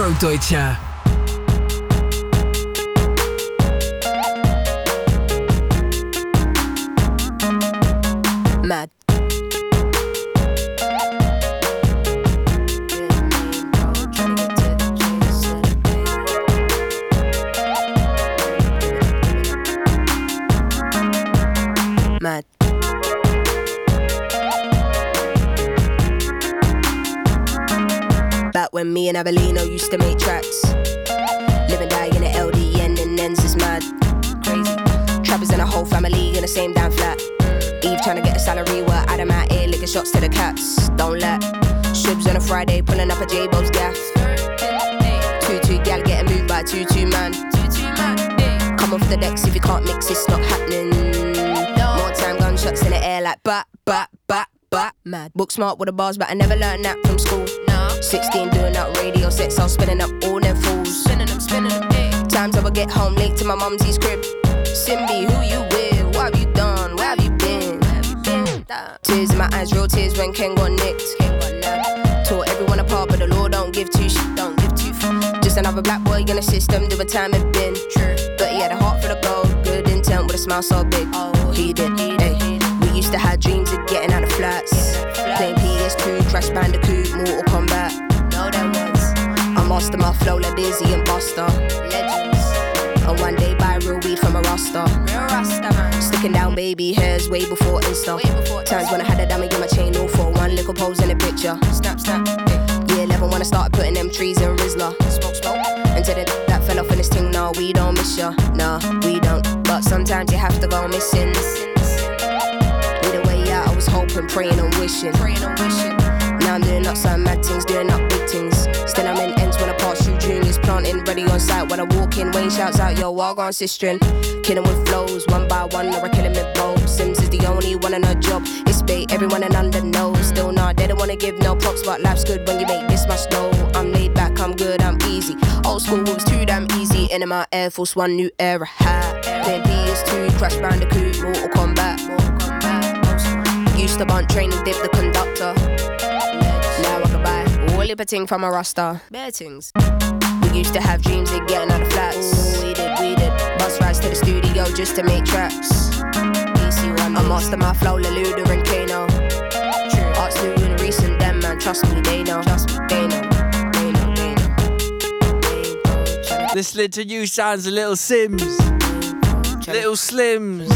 Afrodeutsche. Mad. Mad. Back when me and Abelino used to make tracks. Live and die in the LDN and ends is mad. Crazy. Trappers and a whole family in the same damn flat. Eve trying to get a salary while Adam out here licking shots to the cats. Don't let Shubs on a Friday pulling up a J-Bo's gaff. 2-2 gal getting moved by 2-2 man. Come off the decks if you can't mix, it's not happening. More time gunshots in the air like bat. Mad. Book smart with the bars, but I never learned that from school. 16 doing up radio sets, I was spinning up all them fools. Spinning them, times I would get home late to my mumsy's crib. Simbi, who you with? What have you done? Where have you been? Tears in my eyes, real tears when Ken got nicked. Tore everyone apart, but the law don't give two shit, don't give two f. Just another black boy in the system, do a time it been. True. But he had a heart for the gold, good intent with a smile so big. Oh, he did. We used to have dreams of getting out of flats. Playing PS2, Crash Bandicoot, Mortal Kombat. No, that was. I master my flow like Dizzy and Buster. Legends. And one day buy real weed from a Rasta. Man. Sticking down baby hairs way before Insta. Times when I had a dummy in my chain, all for one little pose in a picture. Snap. Year 11 when I started putting them trees in Rizla. Smoke. Until that fell off in this thing, no, we don't miss ya. Nah, we don't. But sometimes you have to go missing. Either way out, I was hoping, praying and wishing. Now I'm doing up some mad things, doing up big things. Still I'm in ends when I pass through juniors, planting ready on site. When I walk in, Wayne shouts out, yo, I'll go on sistering. Killing with flows, one by one, or I kill him with bows. Sims is the only one in her job. It's bait, everyone in under knows. Still not, they don't wanna give no props, but life's good when you make this much dough. I'm laid back, I'm good, I'm easy. Old school was too damn easy. In my Air Force One, new era hat. Playing PS2, Crash Bandicoot, Mortal Kombat. Used to bunt train and dip the conductor. Now I can buy all the ting from a Rasta. Bare things. We used to have dreams of getting out of flats. Ooh, we did. Bus rides to the studio just to make tracks. I master my flow, Leluda and Kano. Arts new and recent, them man, trust me, they know. Listening to you sounds a little Sims. Little Slims.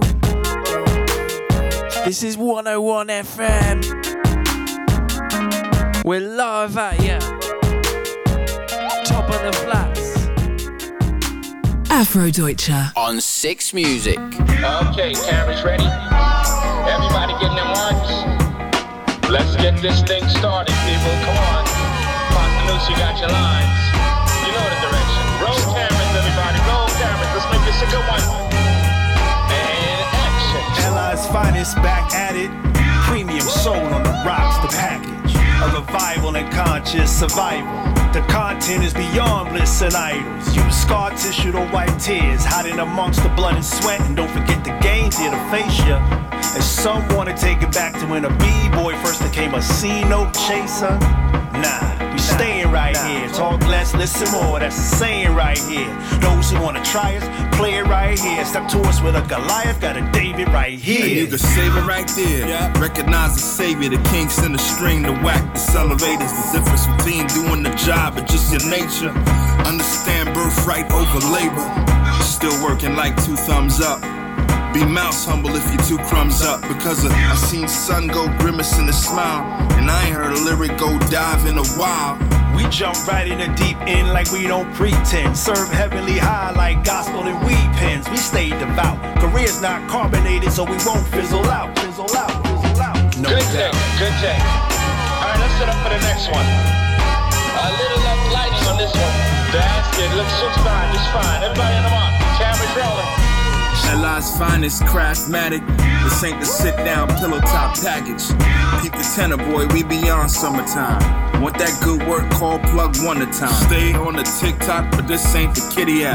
This is 101 FM. We're live at ya. Top of the flats. Afrodeutsche. On 6 Music. Okay, cameras ready. Everybody getting them ones. Let's get this thing started, people. Come on. Pontanucci, you got your lines. You know the direction. Roll cameras, everybody. Roll cameras. Let's make this a good one. And action. Allies finest back at it. Premium soul on the rocks, the package. A revival and conscious survival. The content is beyond bliss and idols. Use scar tissue to wipe tears, hiding amongst the blood and sweat. And don't forget the gains here to face ya. And some wanna take it back to when a B-boy first became a C-note chaser. Nah, we staying right here. Talk less, listen more, that's the saying right here. Those who wanna try us, play it right here. Step to us with a Goliath, got a David right here. And you can save it right there. Yeah. Recognize the savior, the king send a string to whack the elevators. The difference between doing the job and just your nature. Understand birthright over labor. Still working like 2 thumbs up. Be mouse humble if you 2 crumbs up. Because I seen sun go grimace in the smile, and I ain't heard a lyric go dive in a while. We jump right in the deep end like we don't pretend. Serve heavenly high like gospel and weed pens. We stay devout. Career's not carbonated, so we won't fizzle out. No good take. Alright, let's set up for the next one. A little less lighting on this one. That's it. Looks just fine. Everybody in the mark. Cameras rolling. Allies finest, craftmatic. This ain't the sit down pillow top package. Peep the tenor boy, we beyond summertime. Want that good work, call plug 1 a time. Stay on the TikTok, but this ain't the kitty app.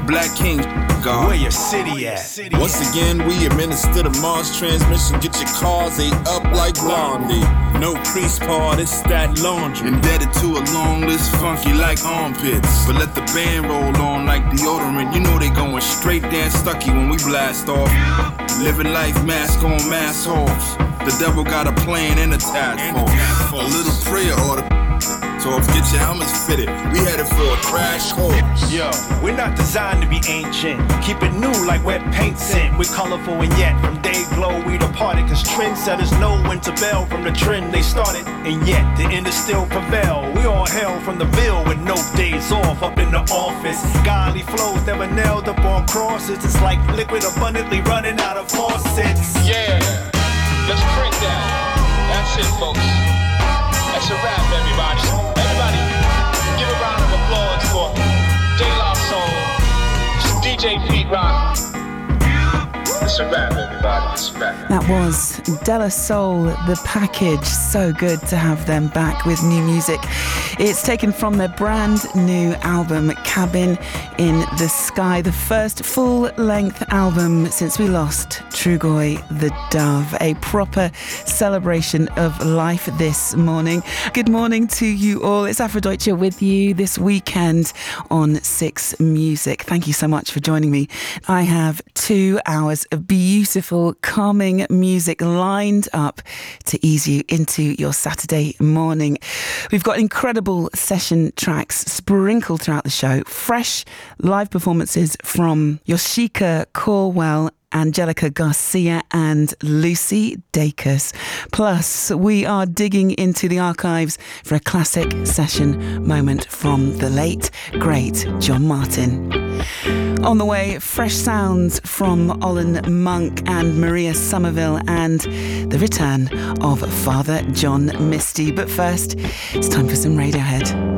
Black King, God. Where your city at? Once again, we administer the Mars transmission. Get your cars ate up like Blondie. No crease part, it's that laundry. Indebted to a long list, funky like armpits. But let the band roll on like deodorant. You know they going straight Dan Stucky when we blast off. Living life, mask on, mask off. The devil got a plan and a task force. A little prayer order. So get your helmets fitted. We headed for a crash course. Yo, we're not designed to be ancient. Keep it new like wet paint scent. We're colorful and yet from day glow we departed. Cause trendsetters know when to bail from the trend they started. And yet the end still prevail. We all hail from the Ville with no days off up in the office. Godly flows never nailed up on crosses. It's like liquid abundantly running out of faucets. Yeah, let's print that. That's it, folks. That's a wrap, everybody. Everybody, give a round of applause for De La Soul, DJ Pete Rock. It's a wrap, everybody. It's a wrap. That was De La Soul, The Package. So good to have them back with new music. It's taken from their brand new album, Cabin in the Sky, the first full-length album since we lost Trugoy the Dove. A proper celebration of life this morning. Good morning to you all. It's Afrodeutsche with you this weekend on Six Music. Thank you so much for joining me. I have 2 hours of beautiful, calming music lined up to ease you into your Saturday morning. We've got incredible session tracks sprinkled throughout the show, fresh live performances from Yoshika Corwell, Angelica Garcia and Lucy Dacus. Plus, we are digging into the archives for a classic session moment from the late, great John Martin. On the way, fresh sounds from Olin Monk and Maria Somerville and the return of Father John Misty. But first, it's time for some Radiohead.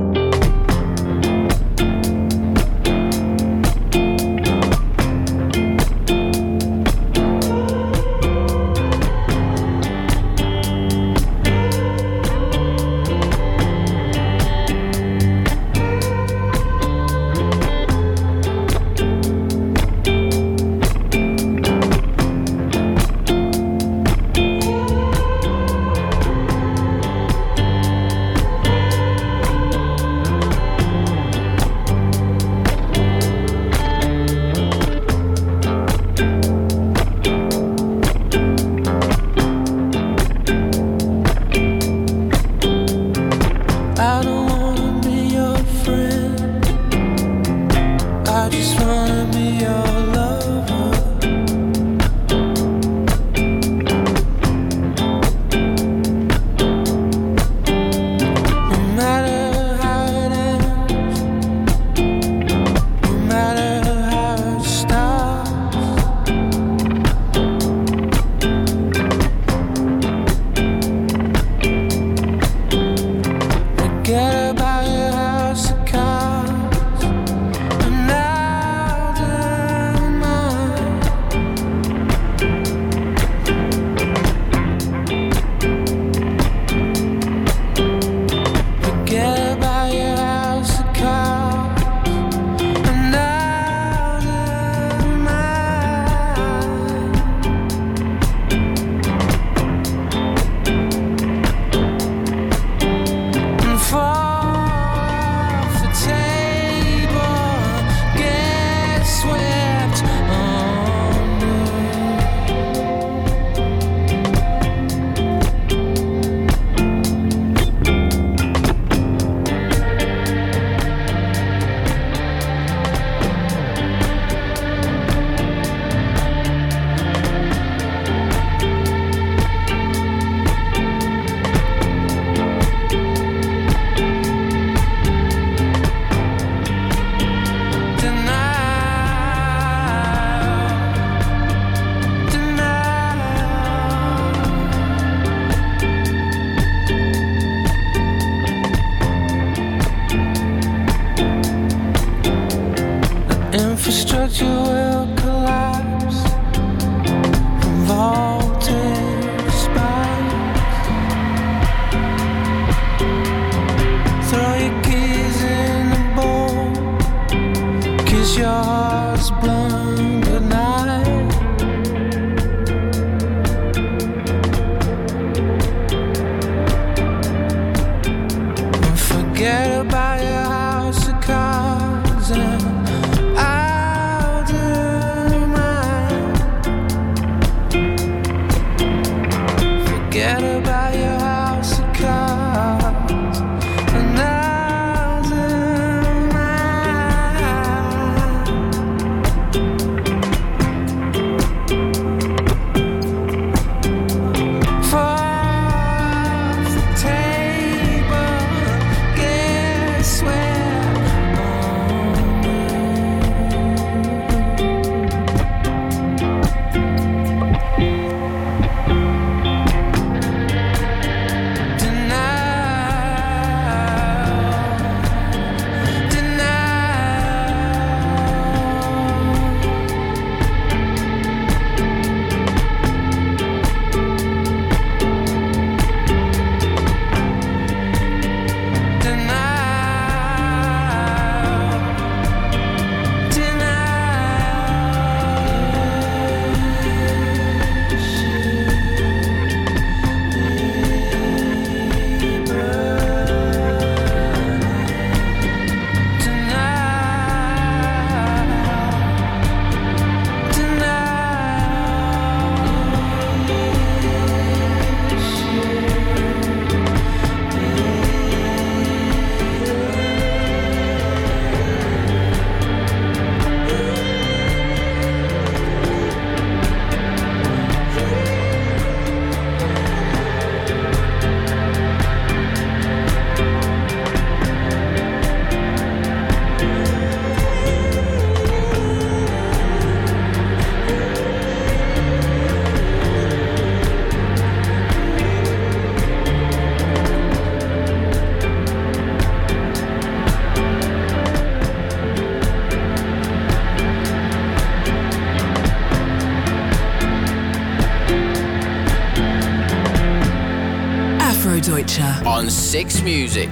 on Six Music.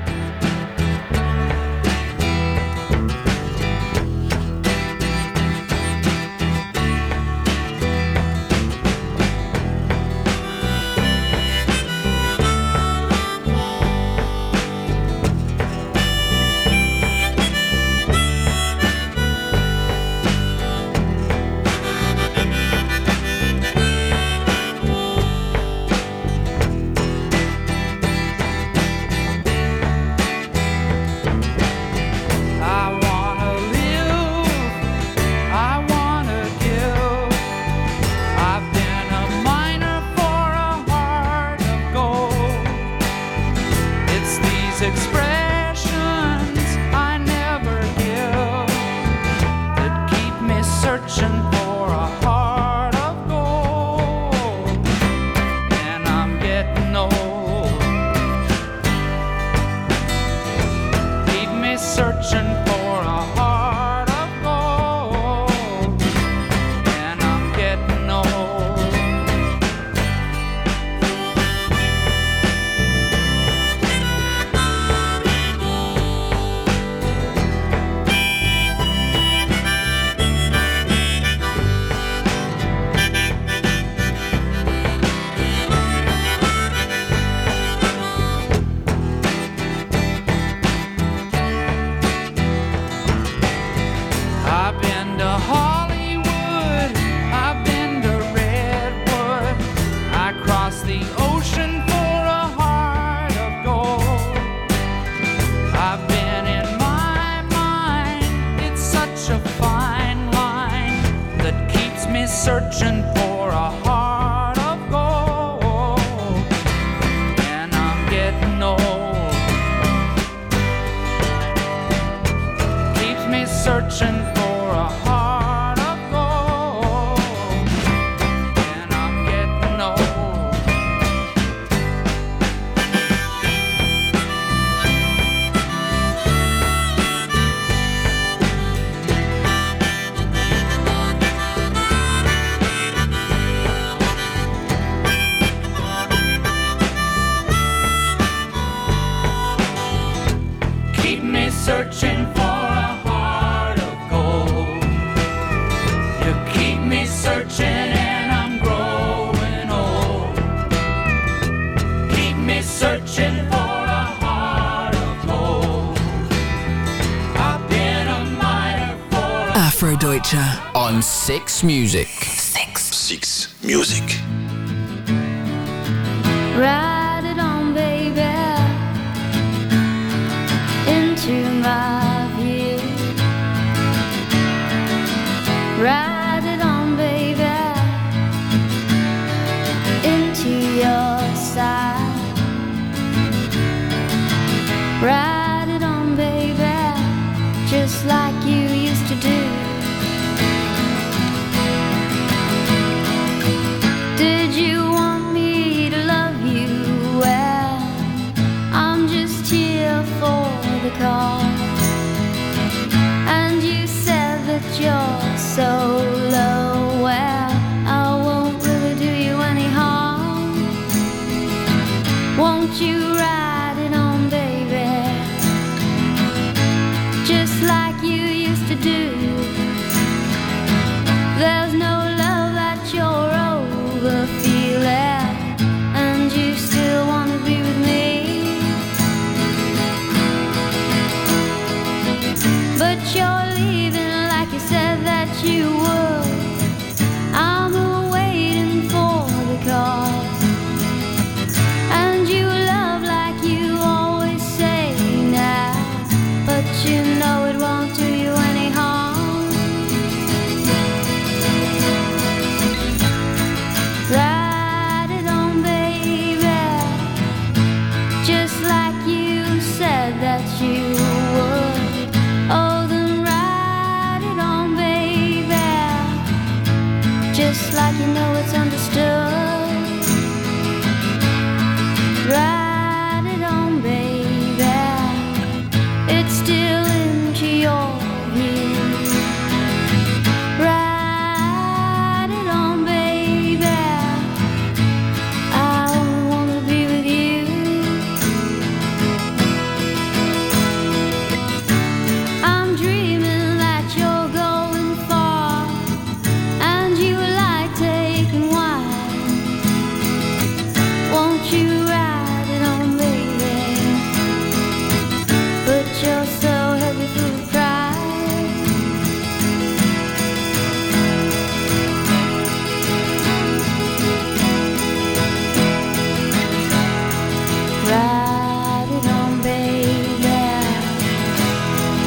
Searching for a heart of gold, and I'm getting old. Keeps me searching for a heart of gold, and I'm getting old. Searching for a heart of gold. You keep me searching and I'm growing old. Keep me searching for a heart of gold. I've been a miner for Afrodeutsche on Six Music. Six Music. Ride it on, baby, into my view. Ride it on, baby, into your side. Ride it on, baby, just like you used to do. Did you want me to love you? Well, I'm just here for the call. And you said that you're so low. Well, I won't really do you any harm. Won't you ride it on, baby, just like you used to do? There's no love that you're over feeling, and you still want to be with me. But you're leaving like you said that you would. I'm waiting for the call. And you love like you always say now, but you know it won't do you any harm. Ride it on, baby, just like you said that you would. Oh, then ride it on, baby, just like you know it's understood. Ride it on, baby, it's still into your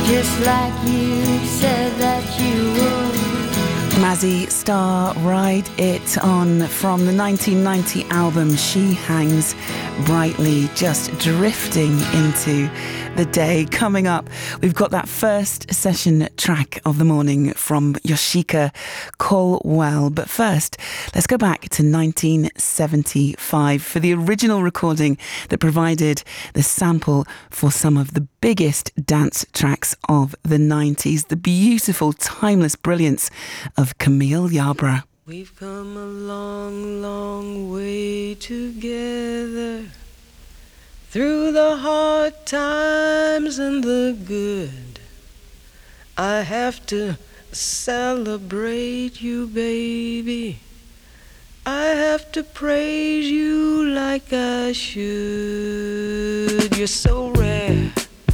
just like you said that you would. Mazzy Star, Ride It On, from the 1990 album She Hangs Brightly, just drifting into the day. Coming up, we've got that first session track of the morning from Yoshika Colwell. But first, let's go back to 1975 for the original recording that provided the sample for some of the biggest dance tracks of the 90s. The beautiful, timeless brilliance of Camille Yarbrough. We've come a long, long way together, through the hard times and the good. I have to celebrate you, baby. I have to praise you like I should. You're so rare,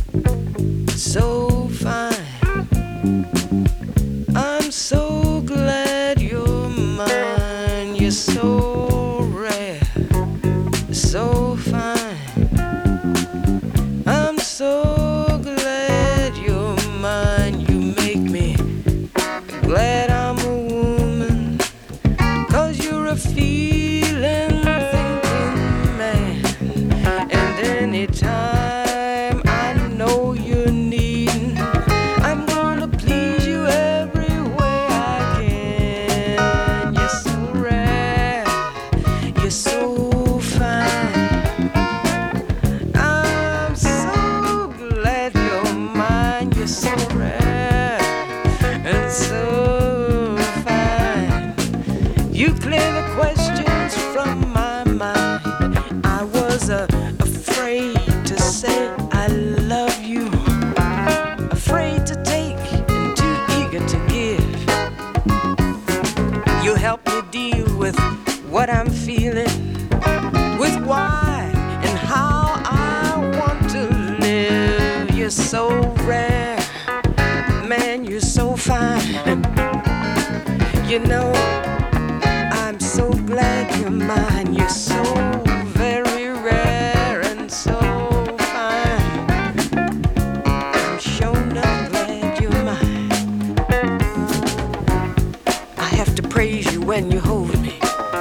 so fine. I'm so glad you're mine. You're so rare, so fine. I'm so glad you're mine. You make me glad I'm a woman, 'cause you're a feeling, thinking man. And anytime I know you're needing, I'm gonna please you every way I can. You're so rare, you're so fine. I'm so glad you're mine. You're so rare and so fine. You clear the questions from my mind. I was afraid to say I love you, afraid to take and too eager to give. You help me deal with what I'm feeling, with why and how I want to live. You're so rare, man, you're so fine. You know, I'm so glad you're mine. You're so very rare and so fine. I'm sure not glad you're mine. I have to praise you when you hold me,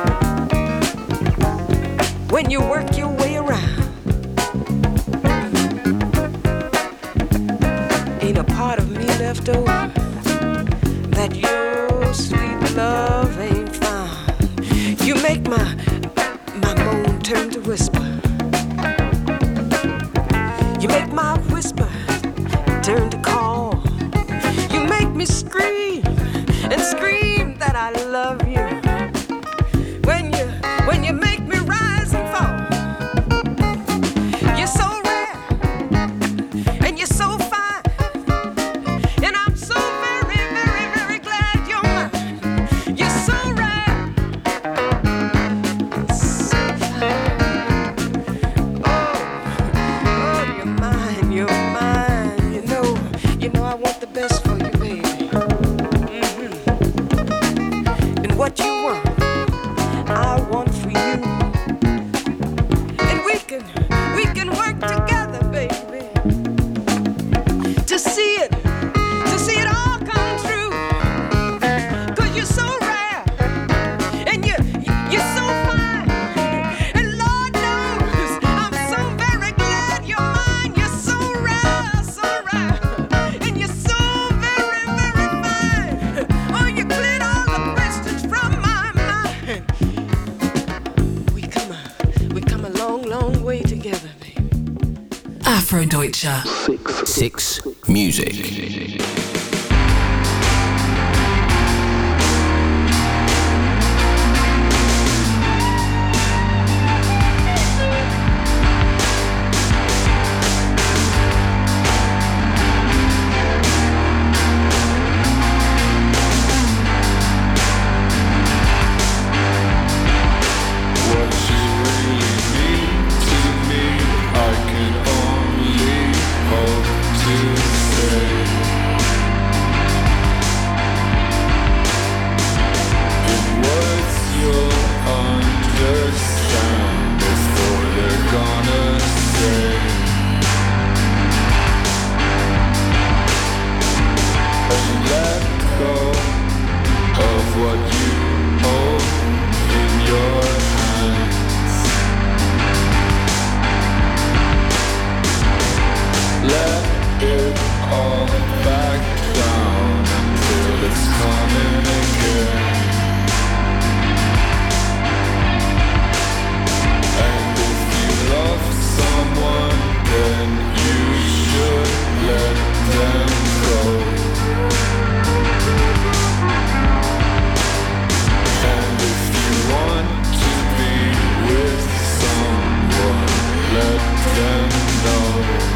when you work your way around. Ain't a part of me left over that your sweet love ain't found. You make my moan turn to whisper. You make my whisper turn to call. You make me scream and scream that I love you. When you make me rise and fall. You're so rare and you're so fine. And I'm so very, very, very glad you're mine. You're so rare, so fine. Oh, you're mine, you're mine. You know I want the best for you, baby. And what you want, I want for you. And we can work together, baby, to see it all come true. 'Cause you're so rare and you're so fine. And Lord knows I'm so very glad you're mine. You're so rare, and you're so very, very fine. Oh, you cleared all the questions from my mind. We come a long, long way together, baby. Afrodeutsche. Six Music. What you really mean to me, I can only hope to say. coming again. And if you love someone, then you should let them go. And if you want to be with someone, let them know.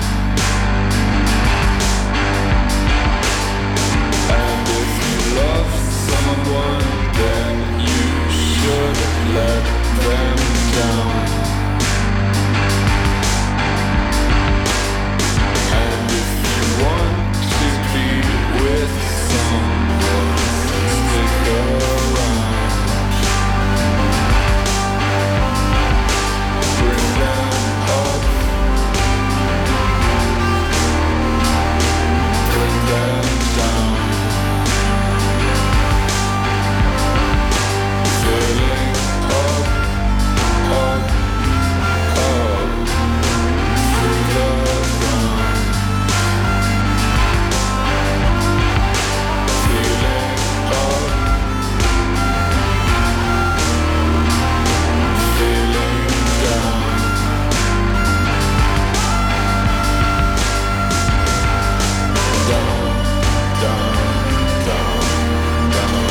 And if you love someone, then you should let them down. And if you want to be with someone, stick around. Bring them up. Bring them down. Filling up, up, up through the ground. Feeling up, feeling down. Down, down, down, down.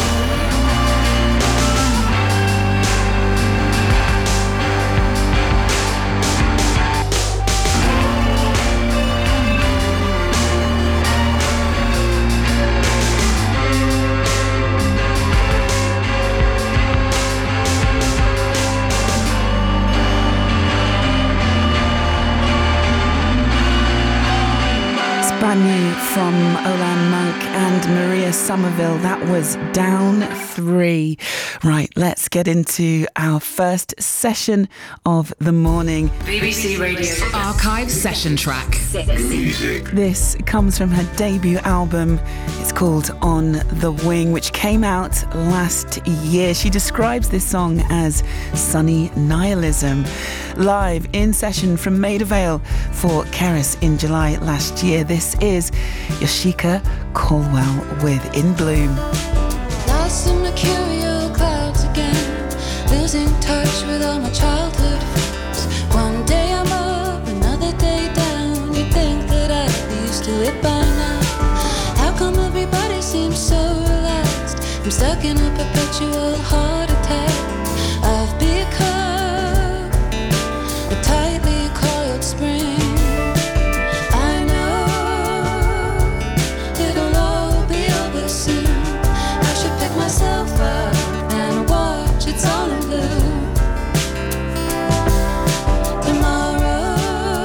It's brand new from Olan Monk and Maria Somerville. That was Down 3. Right, let's get into our first session of the morning. BBC Radio Archive Session Track. Music. This comes from her debut album. It's called On the Wing, which came out last year. She describes this song as sunny nihilism. Live in session from Maida Vale for Keras in July last year. This is Yoshika Colwell with In Bloom. Lost in mercurial clouds again, losing touch with all my childhood friends. One day I'm up, another day down. You'd think that I'd be used to it by now. How come everybody seems so relaxed? I'm stuck in a perpetual heart attack. I've become a tightly coiled spring. I know it'll all be over soon. I should pick myself up and watch it's all in blue. Tomorrow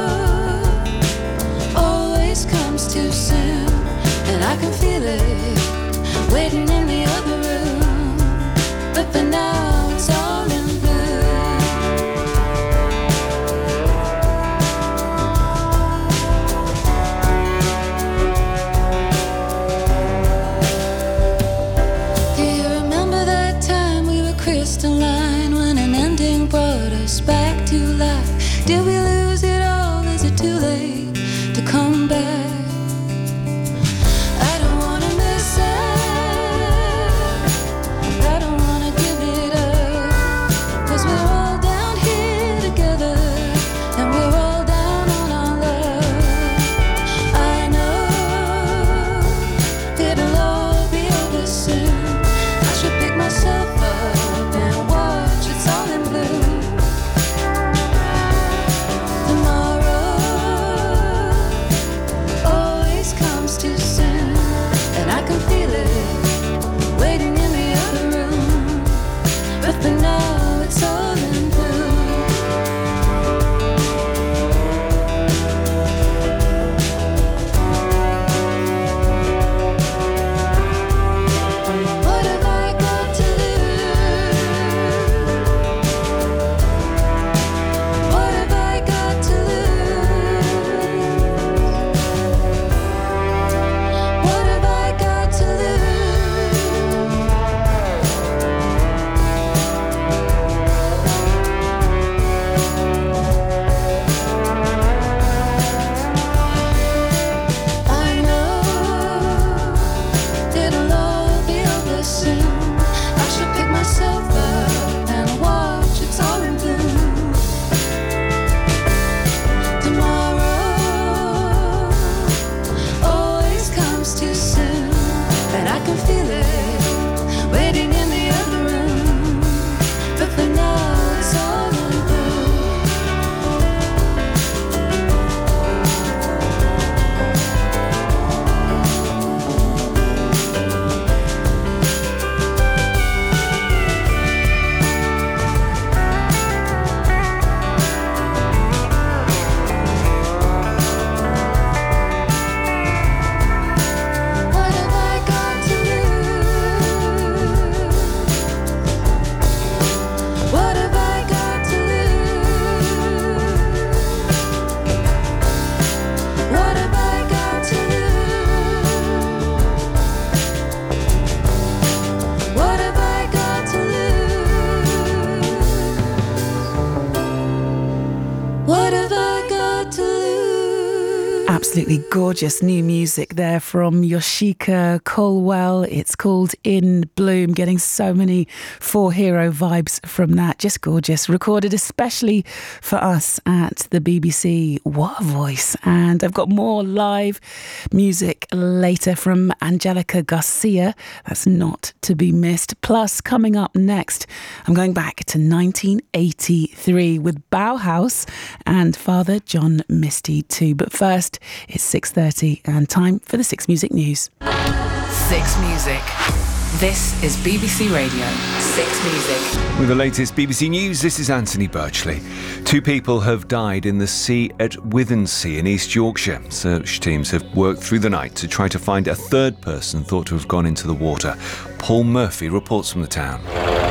always comes too soon, and I can feel it waiting in the other room. But for now it's all in blue. Do you remember that time we were crystalline, when an ending brought us back to life? Did we lose it all? Is it too late to come back? I don't wanna miss out. I don't wanna give it up. 'Cause we're all down here together, and we're all down on our love. I know it'll all be over soon. I should pick myself up and watch it's all in blue. feel it waiting in the other room. But for now, it's all on through. What have I got to lose? What have I got to lose? What have I got to lose? What have I got to lose? What have I got to lose? Absolutely gorgeous new music there from Yoshika Colwell. It's called In Bloom, getting so many Four Hero vibes from that. Just gorgeous. Recorded especially for us at the BBC. What a voice. And I've got more live music later from Angelica Garcia. That's not to be missed. Plus, coming up next, I'm going back to 1983 with Bauhaus and Father John Misty too. But first, it's 6:30 and time for the Six Music News. Six Music. This is BBC Radio 6 Music. With the latest BBC News, this is Anthony Birchley. 2 people have died in the sea at Withensea in East Yorkshire. Search teams have worked through the night to try to find a third person thought to have gone into the water. Paul Murphy reports from the town.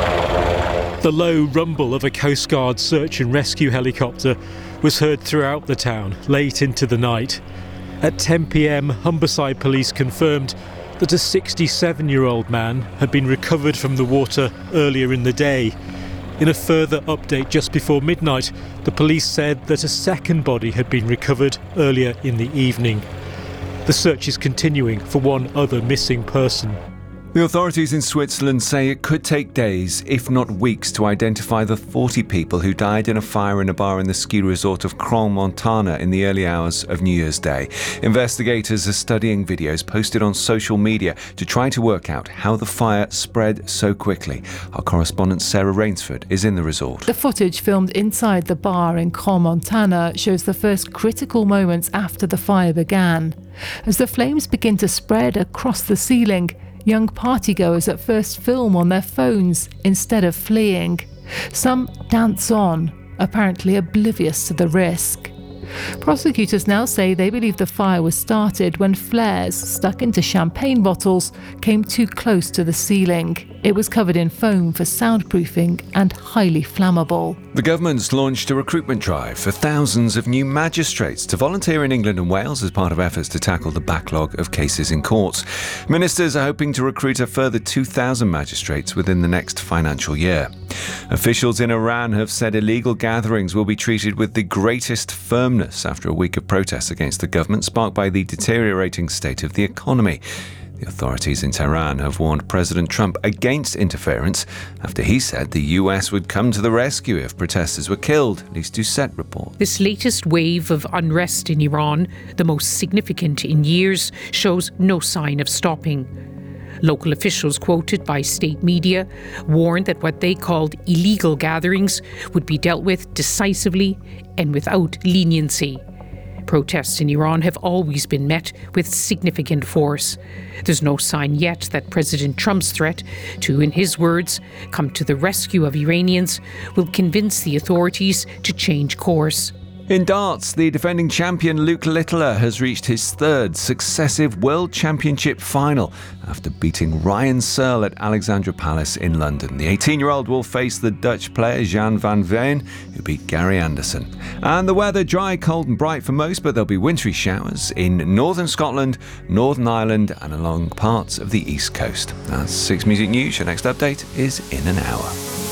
The low rumble of a Coast Guard search and rescue helicopter was heard throughout the town late into the night. At 10 p.m, Humberside Police confirmed that a 67-year-old man had been recovered from the water earlier in the day. In a further update just before midnight, the police said that a second body had been recovered earlier in the evening. The search is continuing for one other missing person. The authorities in Switzerland say it could take days, if not weeks, to identify the 40 people who died in a fire in a bar in the ski resort of Crans-Montana in the early hours of New Year's Day. Investigators are studying videos posted on social media to try to work out how the fire spread so quickly. Our correspondent Sarah Rainsford is in the resort. The footage filmed inside the bar in Crans-Montana shows the first critical moments after the fire began. As the flames begin to spread across the ceiling, young partygoers at first film on their phones instead of fleeing. Some dance on, apparently oblivious to the risk. Prosecutors now say they believe the fire was started when flares stuck into champagne bottles came too close to the ceiling. It was covered in foam for soundproofing and highly flammable. The government's launched a recruitment drive for thousands of new magistrates to volunteer in England and Wales as part of efforts to tackle the backlog of cases in courts. Ministers are hoping to recruit a further 2,000 magistrates within the next financial year. Officials in Iran have said illegal gatherings will be treated with the greatest firmness after a week of protests against the government sparked by the deteriorating state of the economy. The authorities in Tehran have warned President Trump against interference after he said the US would come to the rescue if protesters were killed, at least Doucette reports. This latest wave of unrest in Iran, the most significant in years, shows no sign of stopping. Local officials quoted by state media warned that what they called illegal gatherings would be dealt with decisively and without leniency. Protests in Iran have always been met with significant force. There's no sign yet that President Trump's threat to, in his words, come to the rescue of Iranians will convince the authorities to change course. In darts, the defending champion Luke Littler has reached his third successive World Championship final after beating Ryan Searle at Alexandra Palace in London. The 18-year-old will face the Dutch player Jan van Veen, who beat Gary Anderson. And the weather, dry, cold and bright for most, but there'll be wintry showers in northern Scotland, Northern Ireland and along parts of the east coast. That's 6 Music News. Your next update is in an hour.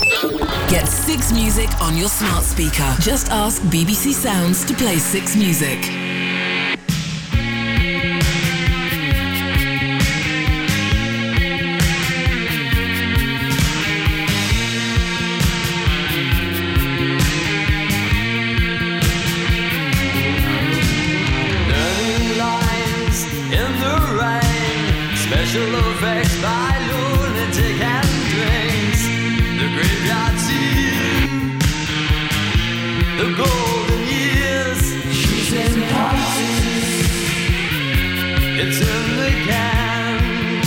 Get 6 Music on your smart speaker. Just ask BBC Sounds to play 6 Music. Learning lines in the rain, Special effects by lunatic and drinks. The graveyard scene. The golden years. She's in parties. It's in the can.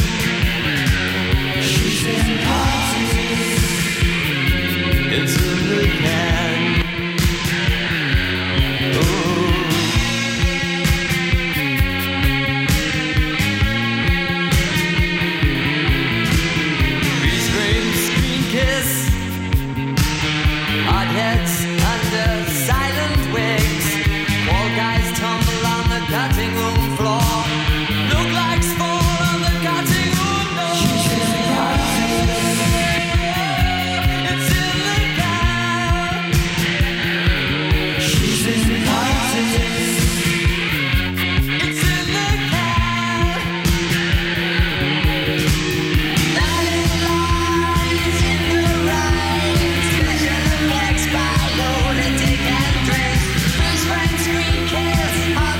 She's in parties. It's in the can. Cutting room floor, look like spawn on the cutting room door. She's in the it's in the can. She's in the it's in the can. Lighting lights in the rain, special effects by lunatic and drinks. Freeze frame screen kills.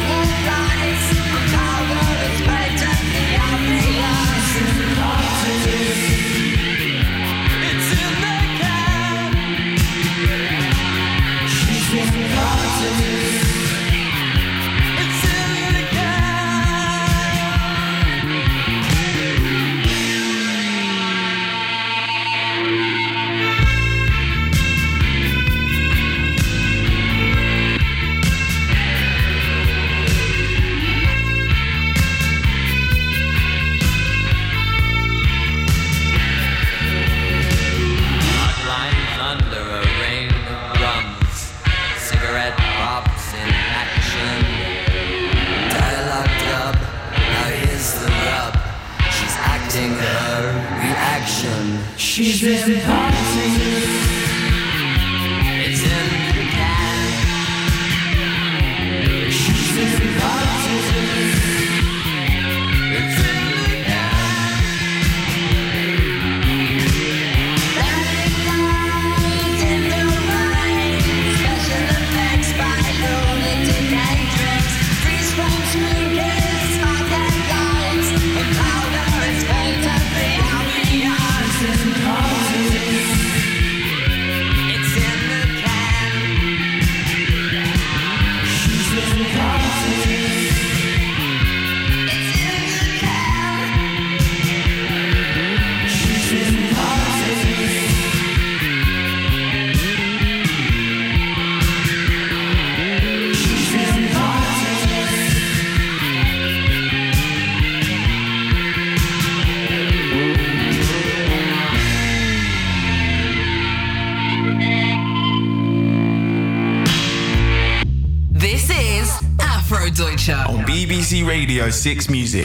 She's in parties. It's in the can. She's in parties. It's in the can. Lighting lights in the rain. Special effects by lunatic and drinks. Freeze frame screen kiss, hot headlights. The powder is paint and the ambiance. It's in the can. She's in parties. It's in the can. She's in parties. She's in This is Afrodeutsche on BBC Radio 6 Music.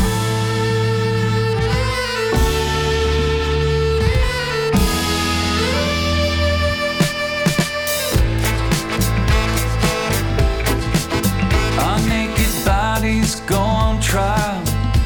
Our naked bodies go on trial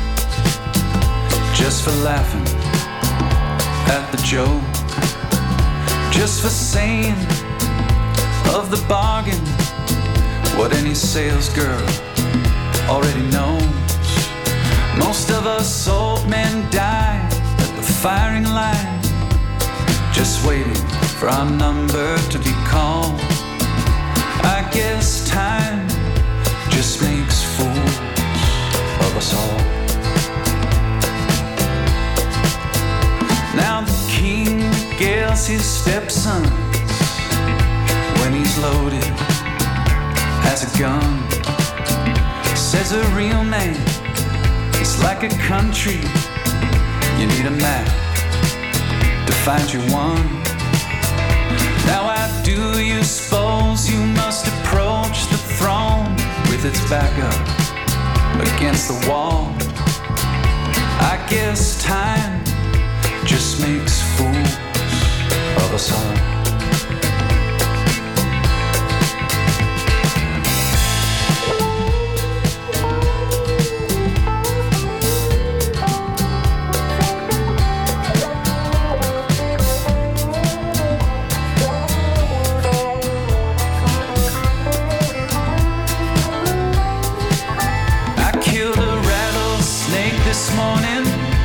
just for laughing at the joke, just for saying of the bargain what any sales girl already knows. Most of us old men die at the firing line, just waiting for our number to be called. I guess time just makes fools of us all. Now the king regales his stepsons when he's loaded as a gun. Says a real man is like a country. You need a map to find your one. Now I do you suppose you must approach the throne with its back up against the wall. I guess time just makes fools of us all. this morning.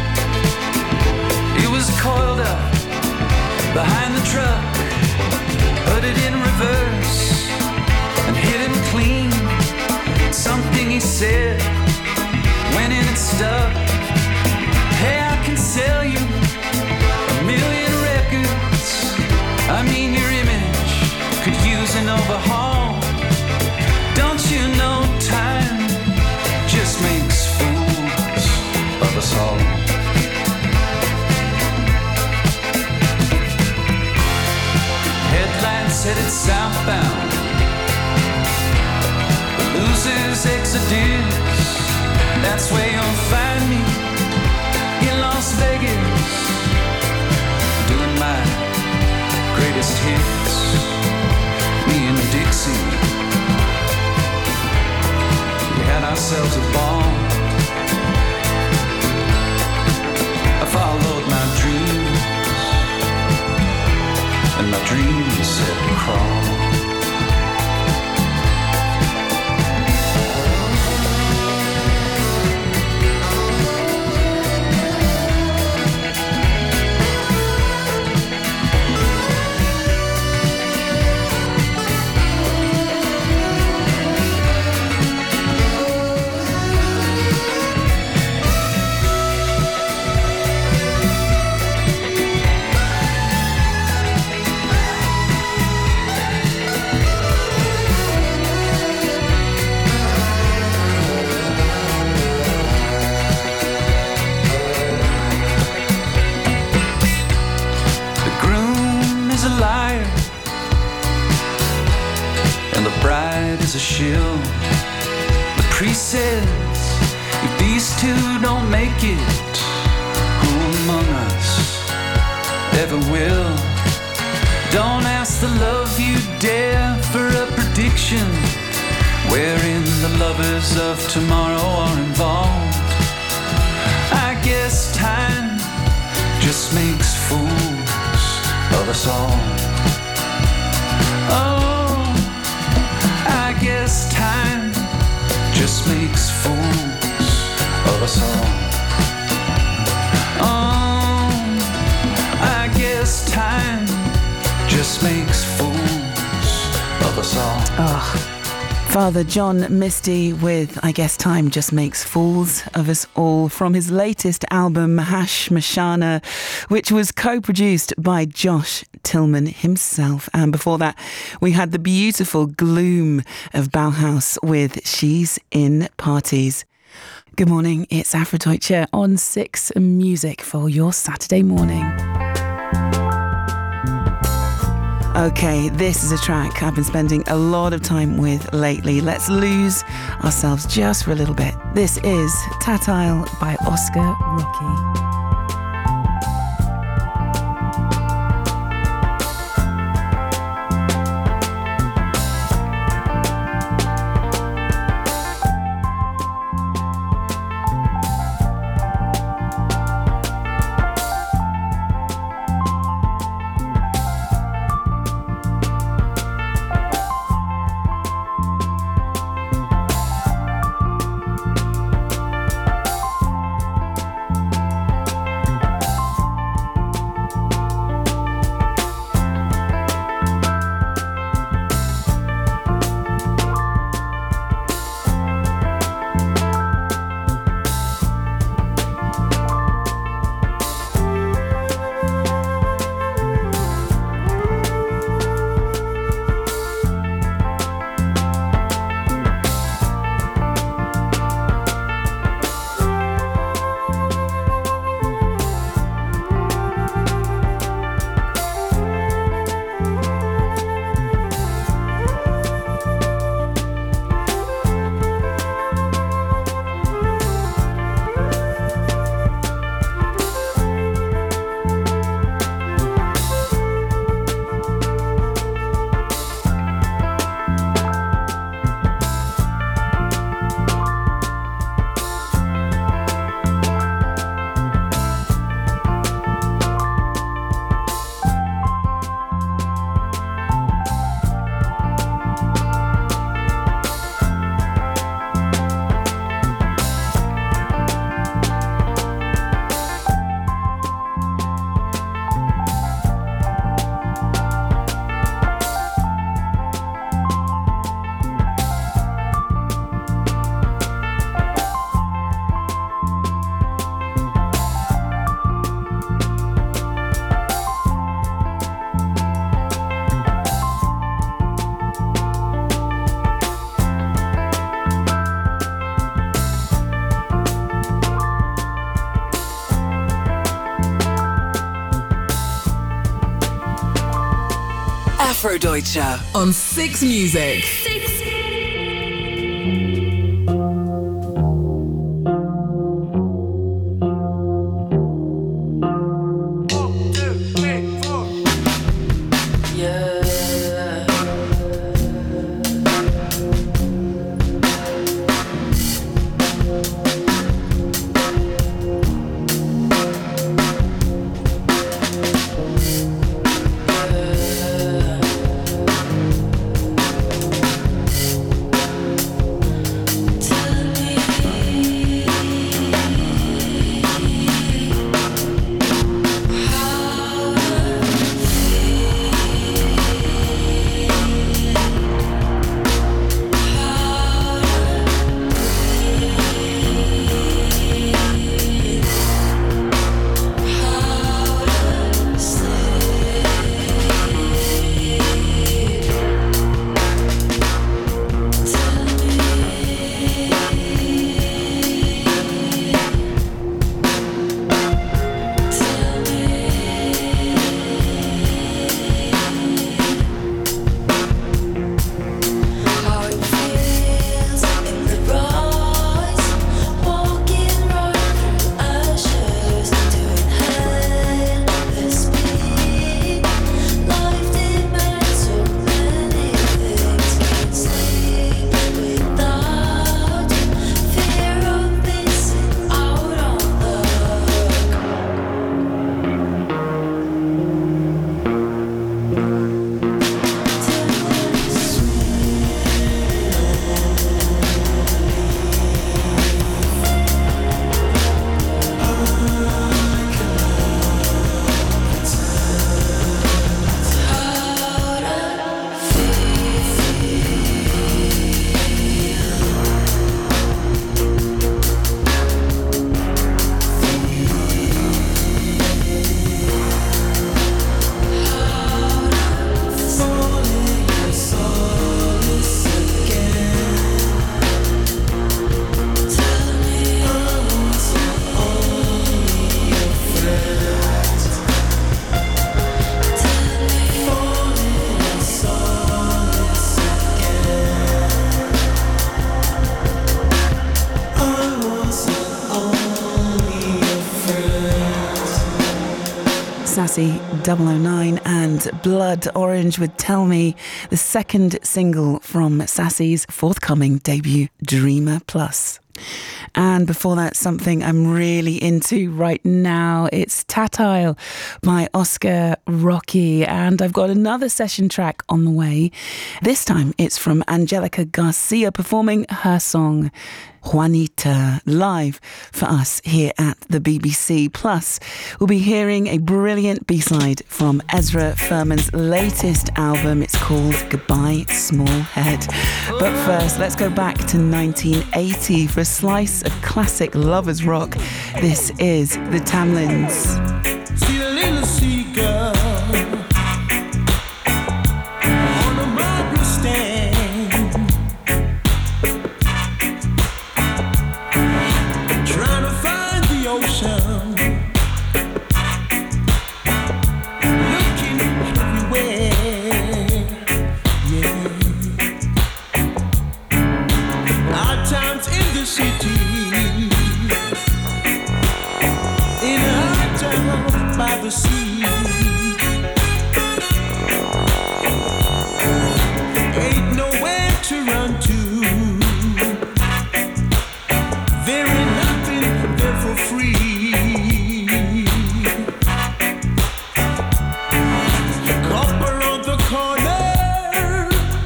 He was coiled up behind the truck, put it in reverse and hit him clean. Something he said went in and stuck. Hey, I can sell you 1,000,000 records. I mean, your image could use an overhaul. Don't you know time just makes fools of us all? Headlines said it's southbound. The losers exodus. That's where you'll find me in Las Vegas, doing my greatest hits. Me and Dixie, we had ourselves a ball. I followed my dreams, and my dreams said crawl. Is a shill. The priest says, if these two don't make it, who among us ever will? Don't ask the love you dare for a prediction wherein the lovers of tomorrow are involved. I guess time just makes fools of us all. Oh, I guess time just makes fools of us all. Oh, I guess time just makes fools of us all. Oh, Father John Misty with I Guess Time Just Makes Fools of Us All from his latest album Hash Mashana, which was co-produced by Josh Tillman himself. And before that, we had the beautiful Gloom of Bauhaus with She's in Parties. Good morning, it's Afrodeutche on 6 Music for your Saturday morning. Okay, this is a track I've been spending a lot of time with lately. Let's lose ourselves just for a little bit. This is Tatile by Oscar Rocky. Afrodeutsche on Six Music. Sassy 009 and Blood Orange with Tell Me, the second single from Sassy's forthcoming debut, Dreamer Plus. And before that, something I'm really into right now. It's Tatile by Oscar Rocky. And I've got another session track on the way. This time it's from Angelica Garcia performing her song Juanita live for us here at the BBC. Plus, we'll be hearing a brilliant B-side from Ezra Furman's latest album. It's called Goodbye Small Head. But first, let's go back to 1980 for a slice of classic lovers rock. This is the Tamlins. See a little seagull on a marble stand. By the sea, ain't nowhere to run to. There ain't nothing there for free. Copper on the corner,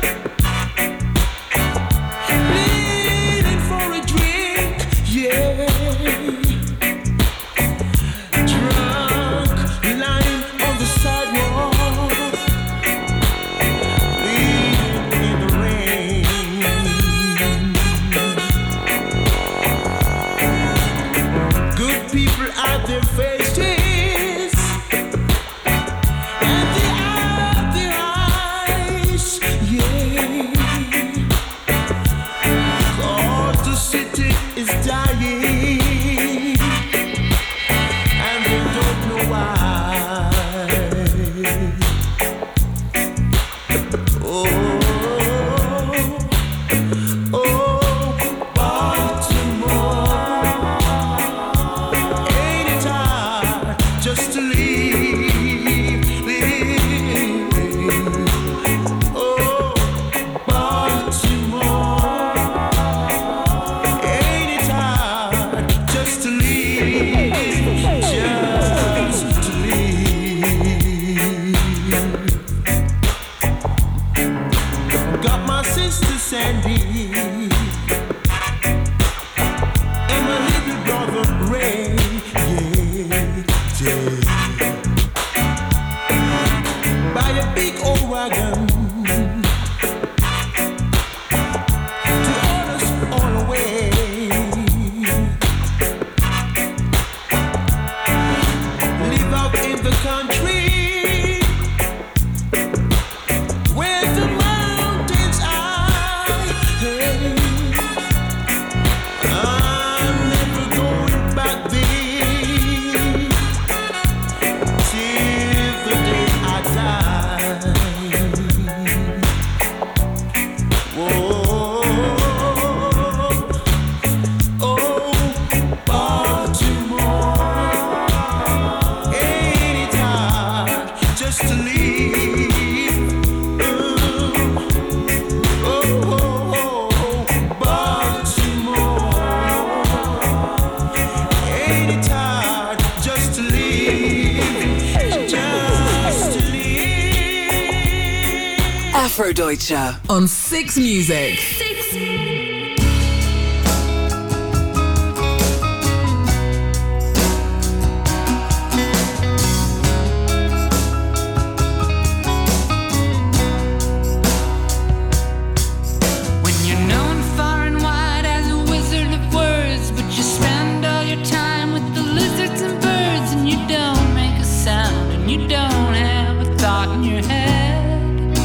bleeding for a drink, yeah. say. Buy a big old wagon to haul us all away. Live out in the country where the mountains are. Hey, I'm never going back there till the day I die. Whoa, oh, Baltimore, ain't it hard just to leave? Baltimore, ain't it hard just to leave? Just to leave. Afrodeutsche on Six Music. When you're known far and wide as a wizard of words, but you spend all your time with the lizards and birds, and you don't make a sound, and you don't have a thought in your head.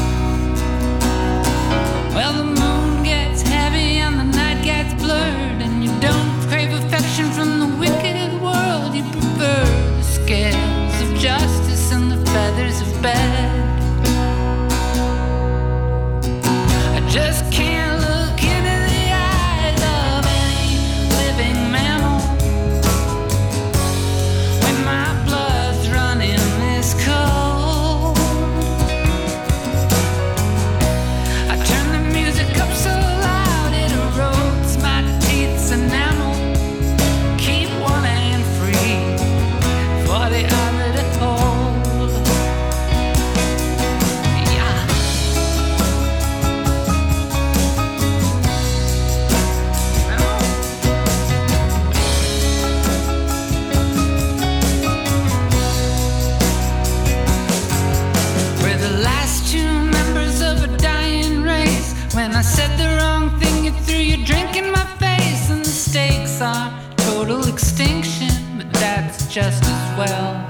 Well, the moon gets heavy and the night gets blurred, and you don't crave affection from the wicked world. You prefer the scales of justice and the feathers of bed. I just can't look into the eyes of any living mammal when my blood's running this cold. I turn the music up so loud it erodes my teeth's enamel. Keep one hand free for the other to hold. Yeah. We're the last two members of a dying race. When I said the wrong thing, you threw your drink in my face, and the stakes are total extinction, but that's just as well.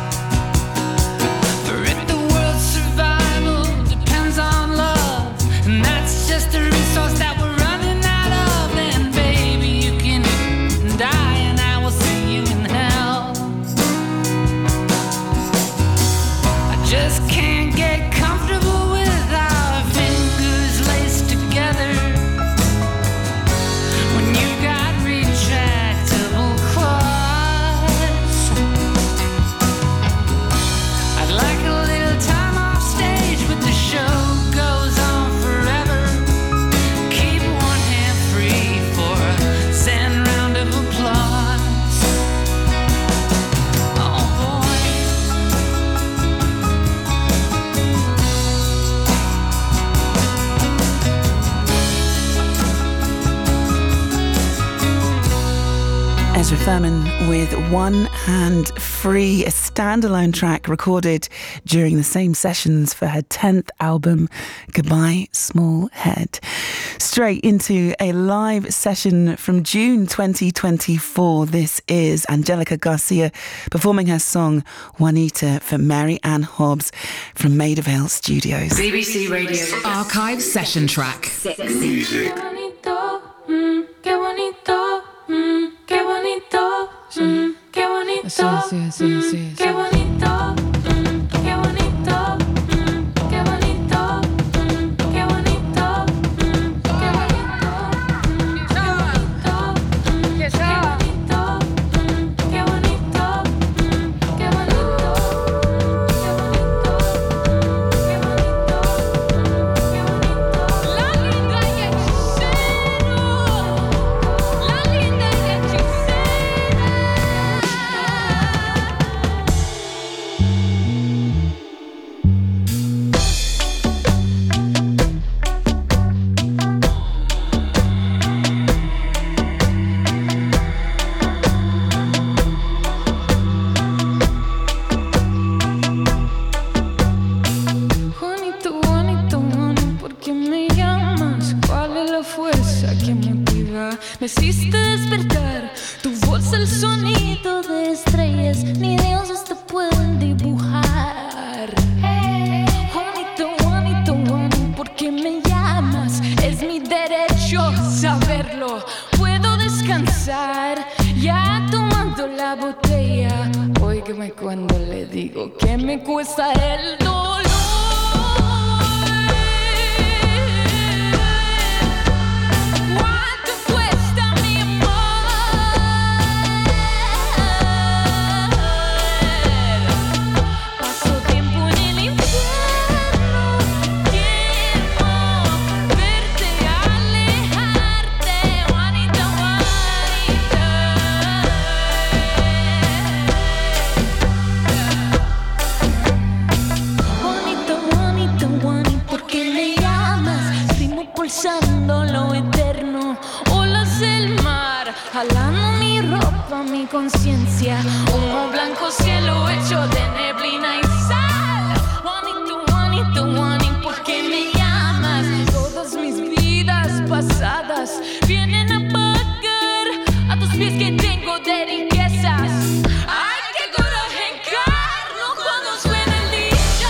For if the world's survival depends on love, and that's just a resource that we're running out of, then baby, you can die and I will see you in hell. I just can't get comfortable with our fingers laced together when you got retractable claws. I'd like a little time off stage, but the show goes on forever. Keep one hand free for a zen round of applause. Oh boy. Ezra Furman with One Hand Free, a standalone track recorded during the same sessions for her 10th album, Goodbye Small Head. Straight into a live session from June 2024. This is Angelica Garcia performing her song Juanita for Mary Ann Hobbs from Maida Vale Studios. BBC Radio Archive Session Track. Music. Qué bonito, qué bonito, qué bonito, Sí, sí, sí, sí. qué bonito, qué bonito, qué bonito, qué bonito, qué estrellas ni dioses te pueden dibujar. Juanito, Juanito, Juanito, ¿por qué me llamas? Es mi derecho saberlo. Puedo descansar ya tomando la botella. Óigame cuando le digo que me cuesta el dolor. Pulsando lo eterno, olas del mar, jalando mi ropa, mi conciencia, humo blanco, cielo hecho de neblina y sal. Juanito, Juanito, Juanito, ¿por qué me llamas? Todas mis vidas pasadas vienen a pagar a tus pies que tengo de riquezas. ¡Ay, qué coraje encarno cuando suena el dicho!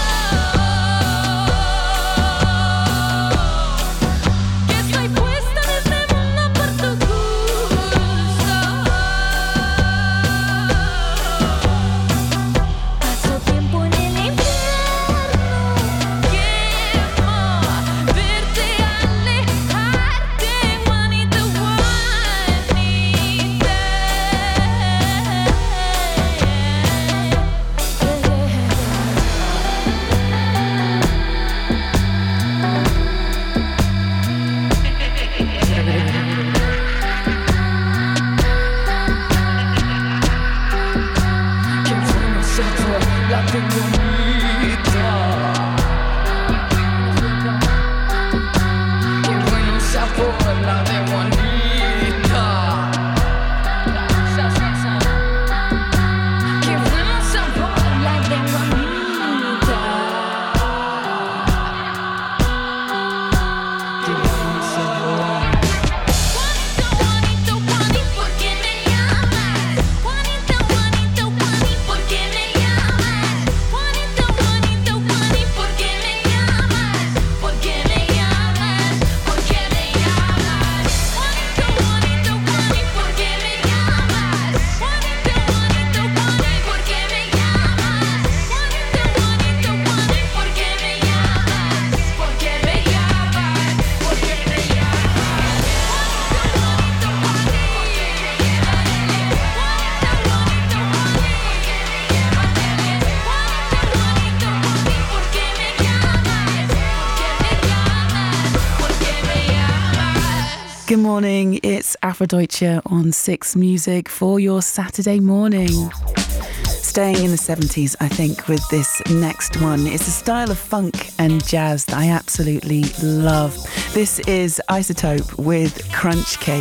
Good morning, it's Afrodeutsche on Six Music for your Saturday morning. Staying in the 70s, I think, with this next one. It's a style of funk and jazz that I absolutely love. This is Isotope with Crunch Cake.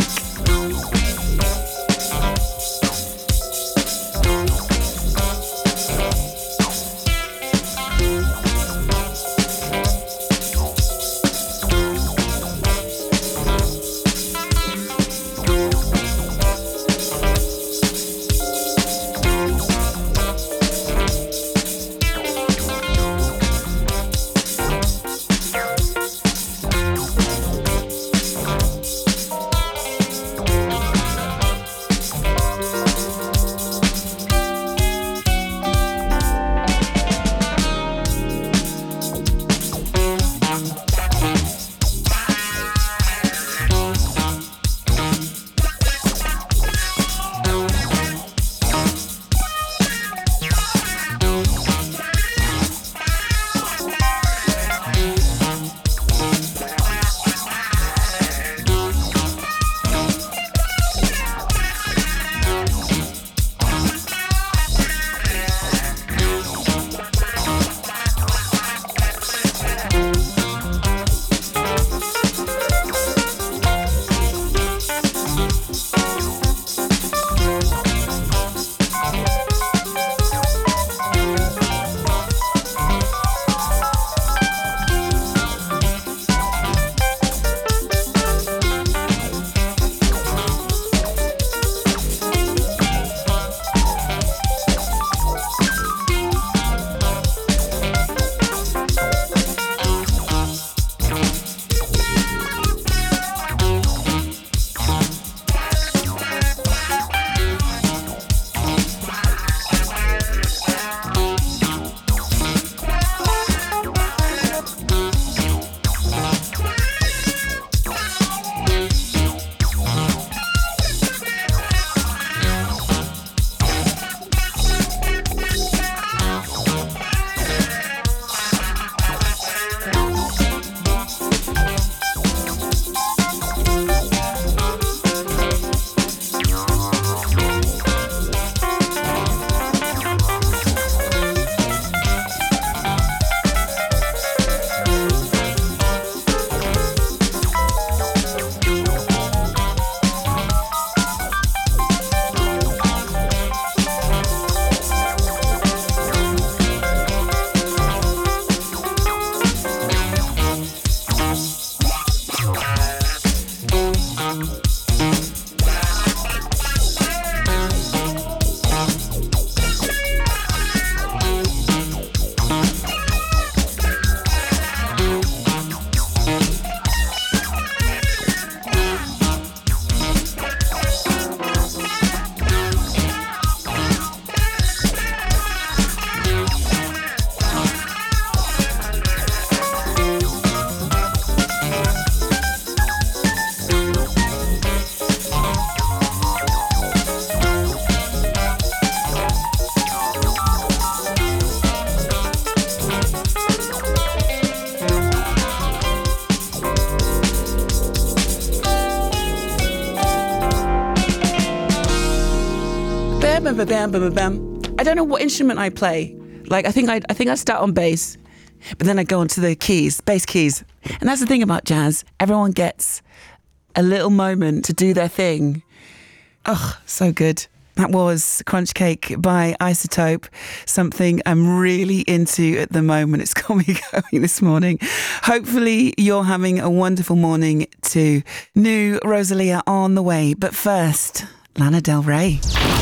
bam, bam, bam, bam, bam. I don't know what instrument I play. Like, I think I start on bass, but then I go onto the keys, bass keys. And that's the thing about jazz. Everyone gets a little moment to do their thing. Oh, so good. That was Crunch Cake by Isotope, something I'm really into at the moment. It's got me going this morning. Hopefully you're having a wonderful morning too. New Rosalia on the way, but first, Lana Del Rey.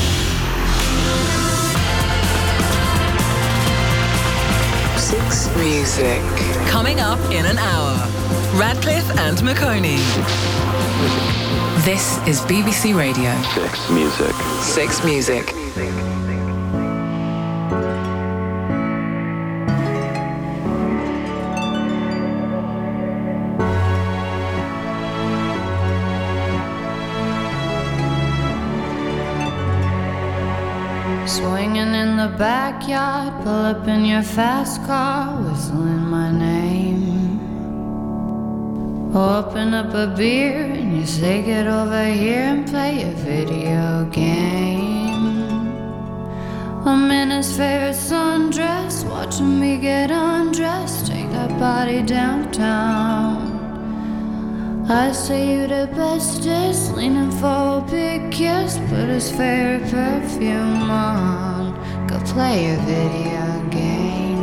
Six Music. Coming up in an hour, Radcliffe and McConey. This is BBC Radio. Six Music. Six Music. Swinging in the backyard, pull up in your fast car, whistling my name. Open up a beer and you say get over here and play a video game. I'm in his favorite sundress, watching me get undressed, take that body downtown. I say you the bestest, leaning for a big kiss, put his favorite perfume on, go play a video game.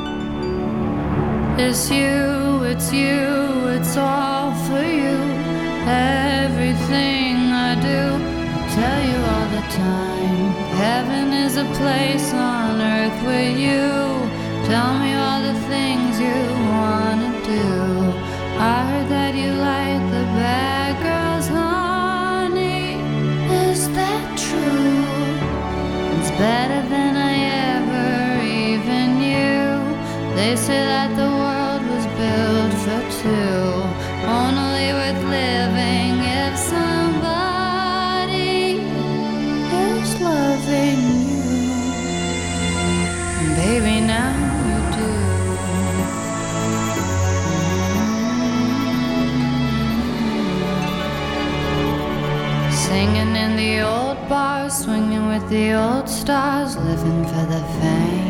It's you, it's all for you. Everything I do, I tell you all the time. Heaven is a place on earth with you. Tell me all the things you wanna do. I heard that you like the bad girls, honey. Is that true? It's better than I ever even knew. They say that the world was built for two, only worth living if somebody is loving you. Baby, now you do. Singing in the old bars, swinging with the old stars, living for the fame.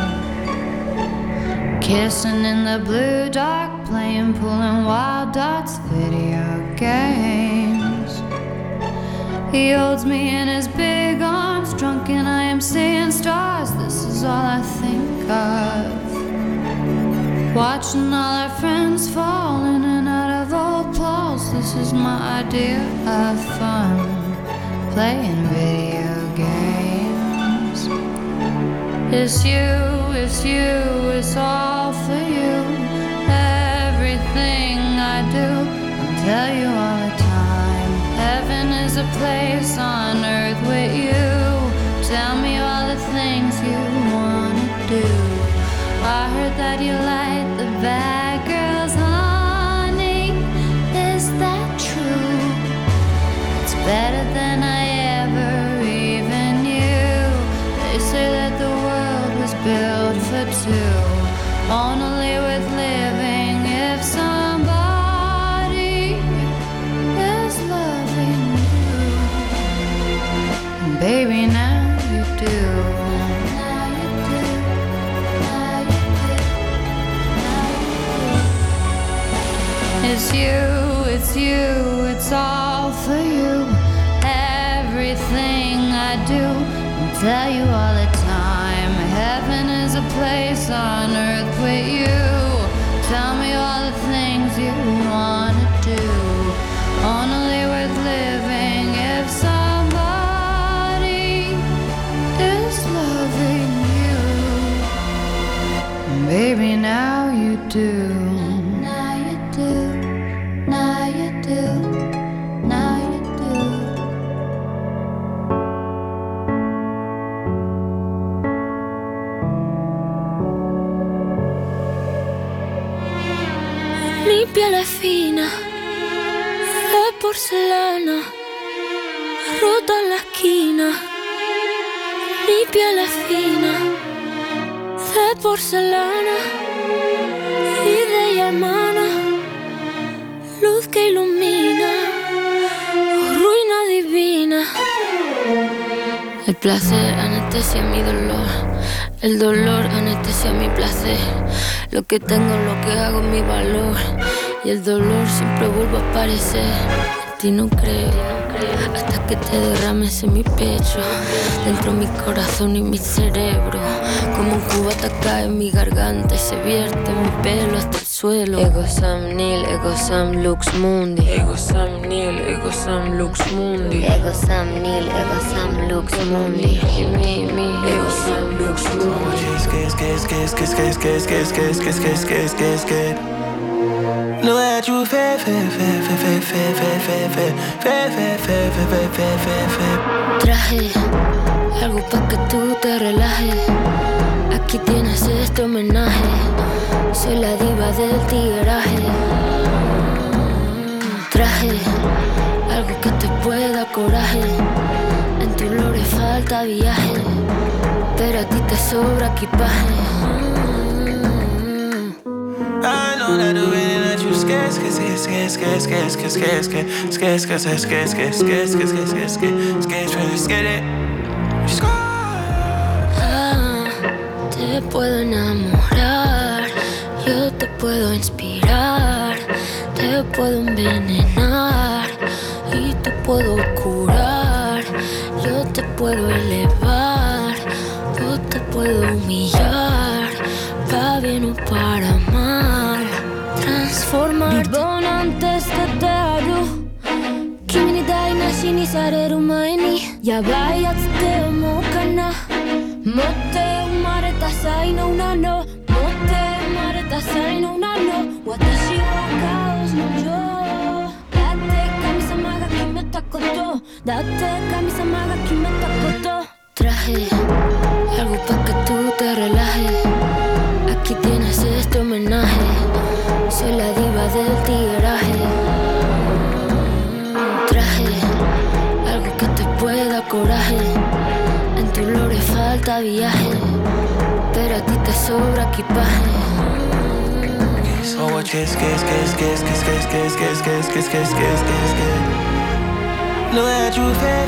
Kissing in the blue dark, playing pool and wild dots, video games. He holds me in his big arms, drunk and I am seeing stars. This is all I think of. Watching all our friends fall in and out of old clothes. This is my idea of fun, playing video games. It's you, it's all for you. Everything I do, I'll tell you all the time. Heaven is a place on earth with you. Tell me all the things you wanna do. I heard that you like the bad girls, honey. Is that true? It's better than I ever even knew. They say that the world was built for two, only worth living if somebody is loving you. And baby, now you do. Now you do. Now you do. Now you do. It's you, it's all for you. Everything I do, I'll tell you all the time. Heaven is a place on earth with you. Tell me all the things you wanna do, only worth living if somebody is loving you. Baby, now you do. Now you do. Now you do. Now you do. Mi piel es fina, de porcelana, rota en la esquina. Mi piel es fina, de porcelana y de llamana, luz que ilumina, ruina divina. El placer anestesia mi dolor, el dolor anestesia mi placer. Lo que tengo, lo que hago, mi valor. Y el dolor siempre vuelve a aparecer. En ti no creo, hasta que te derrames en mi pecho, dentro de mi corazón y mi cerebro. Como un cubata cae en mi garganta y se vierte en mi pelo hasta el suelo. Ego Sam Nil, Ego Sam Lux Mundi. Ego Sam Nil, Ego Sam Lux Mundi. Ego Sam Nil, Ego Sam Lux Mundi. Mi, Ego Sam Lux Mundi. Lo that you fe. Traje algo pa' que tú te relajes. Aquí tienes este homenaje. Soy la diva del tigueraje. Traje algo que te pueda coraje. En tu lore falta viaje, pero a ti te sobra equipaje. I know that the way that you scared. Te puedo enamorar, yo te puedo inspirar, te puedo envenenar y te puedo curar. Yo te puedo elevar, yo te puedo humillar, pa' bien o para mal. Transformar antes de tearu. Kimi ni dai nashi ni sareru mae ni yabai yatsute omou kana. Motte umareta sai no nano. Motte umareta sai no nano. Watashi wa kaos no yo. Date kami-sama ga kimeta koto. Date kami-sama ga kimeta koto. Traje algo pa' que tú te relajes. Aquí tienes este homenaje. Soy la diva del tigueraje. Traje algo que te pueda coraje. En tu lore falta viaje, pero a ti te sobra equipaje. So what Lo that you fe.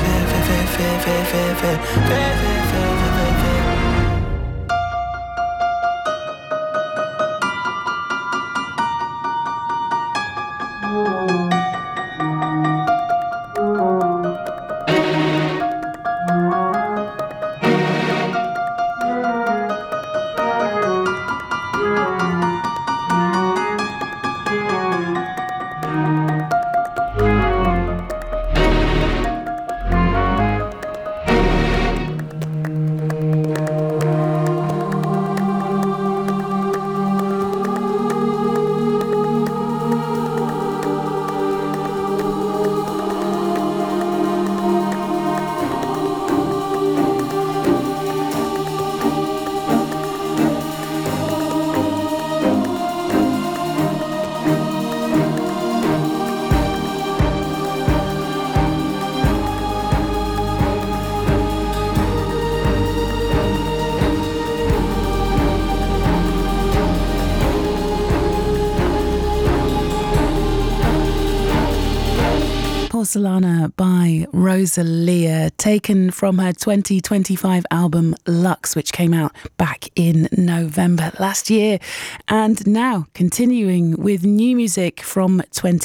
Porcelana by Rosalia, taken from her 2025 album Lux, which came out back in November last year. And now continuing with new music from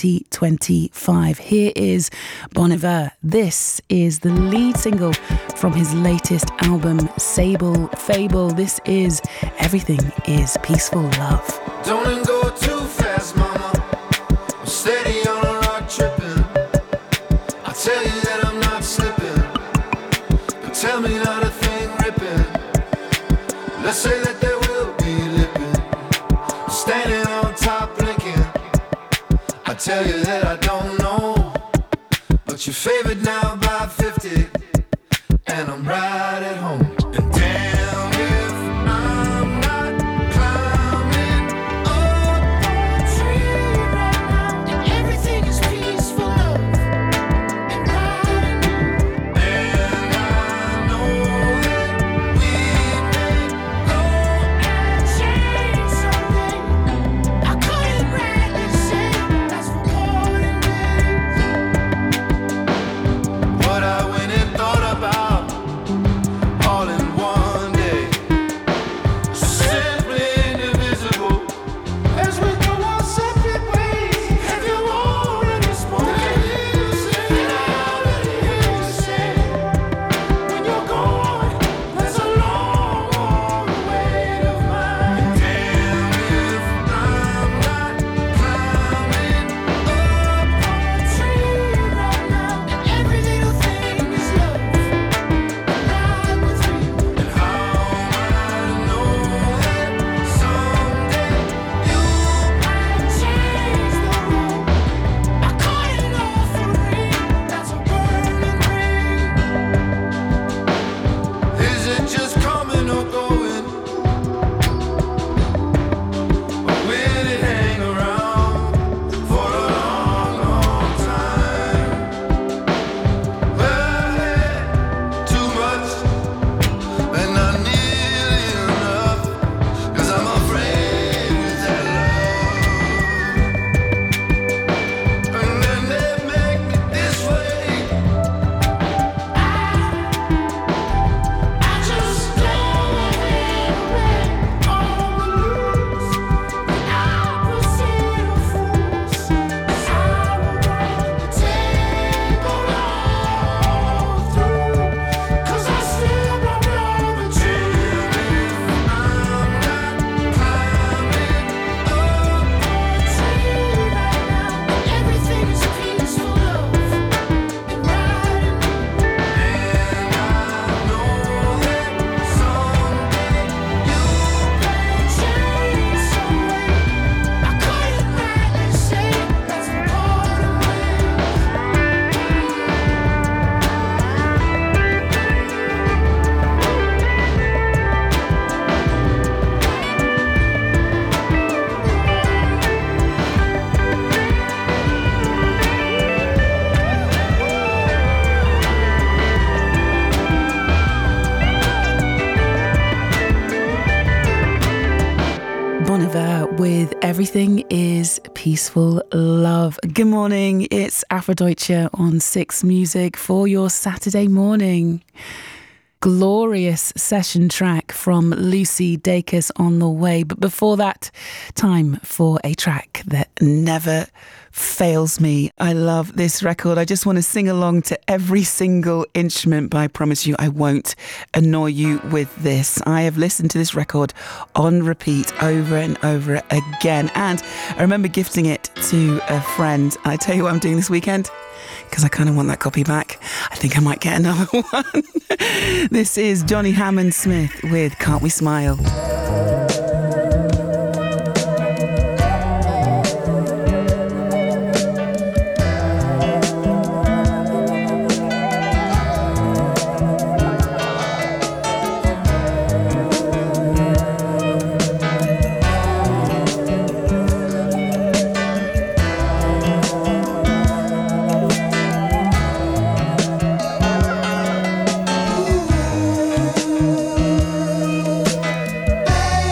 2025. Here is Bon Iver. This is the lead single from his latest album, Sable Fable. This is Everything is Peaceful Love. Don't go too fast, mama. I'm steady on a rock tripping. I tell you that I'm not slipping, but tell me not a thing ripping. Let's say that there will be lipping, standing on top blinking. I tell you that I don't know, but you're favored now by 50, and I'm right at home. And damn if I'm not climbing up that tree right now, and everything is peaceful love. And I know that we may go and change something. I couldn't really say that's for more than this. What I Bon Iver with Everything is Peaceful Love. Good morning, it's Afrodeutsche on Six Music for your Saturday morning. Glorious session track from Lucy Dacus on the way. But before that, time for a track that never fails me. I love this record. I just want to sing along to every single instrument, but I promise you I won't annoy you with this. I have listened to this record on repeat over and over again, and I remember gifting it to a friend. I tell you what I'm doing this weekend, because I kind of want that copy back. I think I might get another one. This is Johnny Hammond Smith with Can't We Smile? Baby,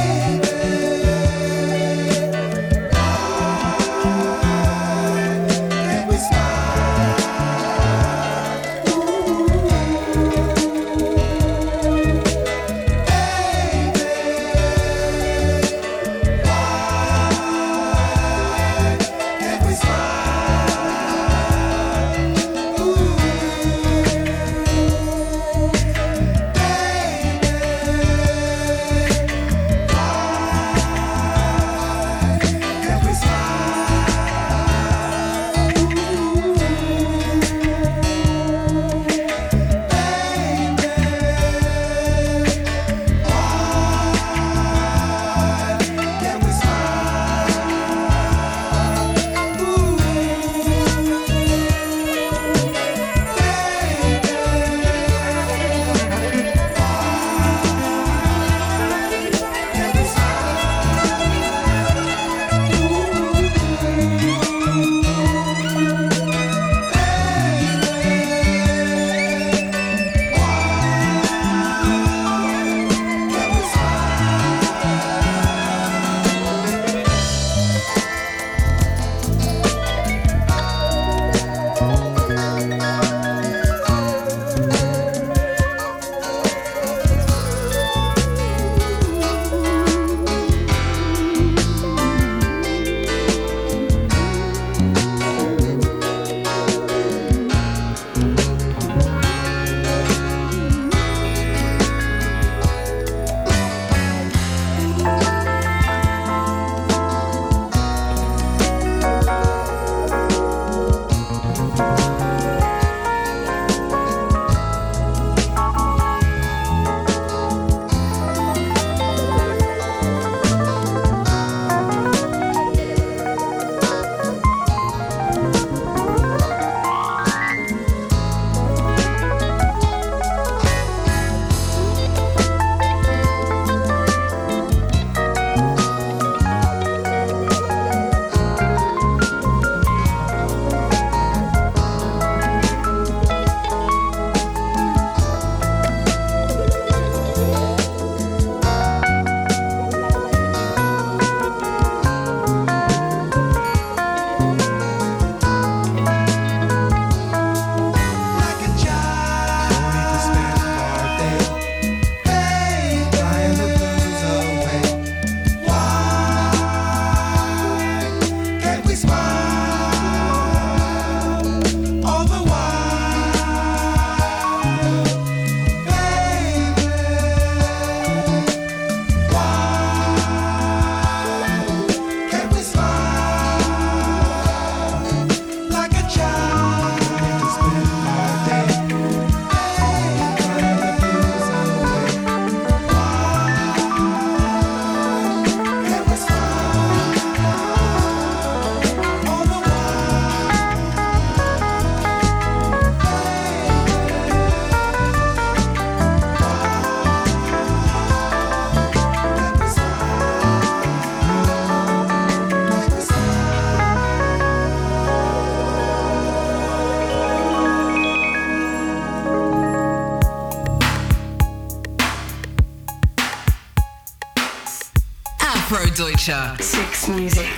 Afrodeutscher. Six Music.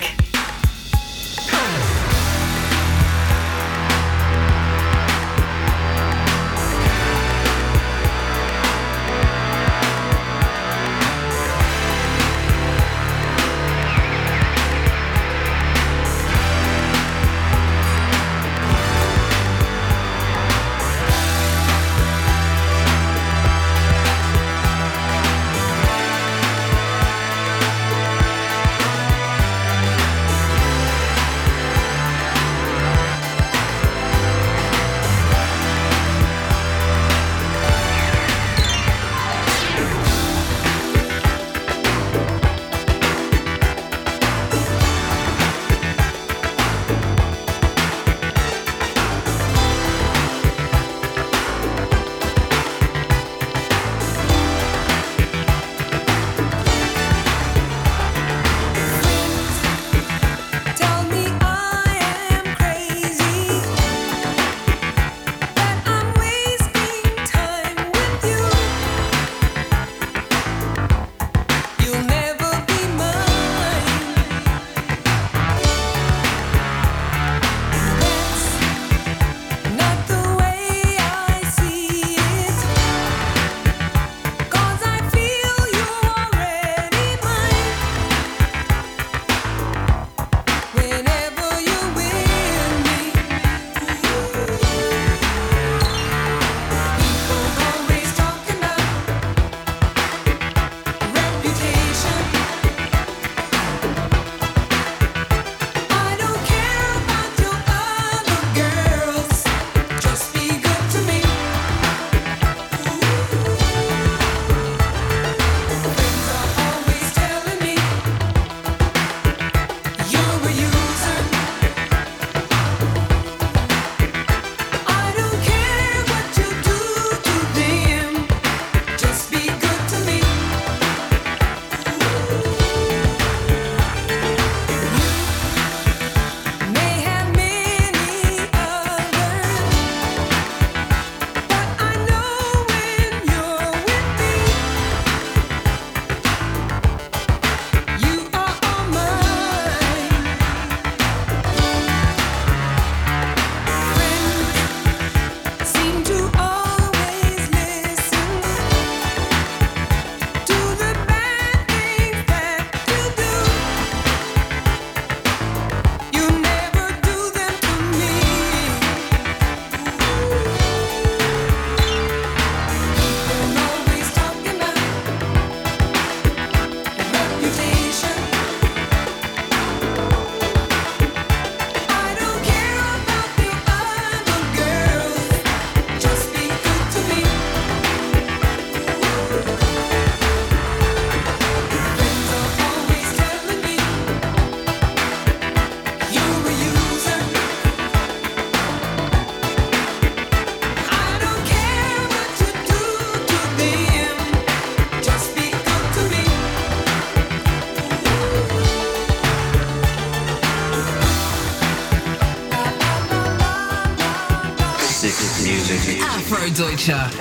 Afrodeutscher.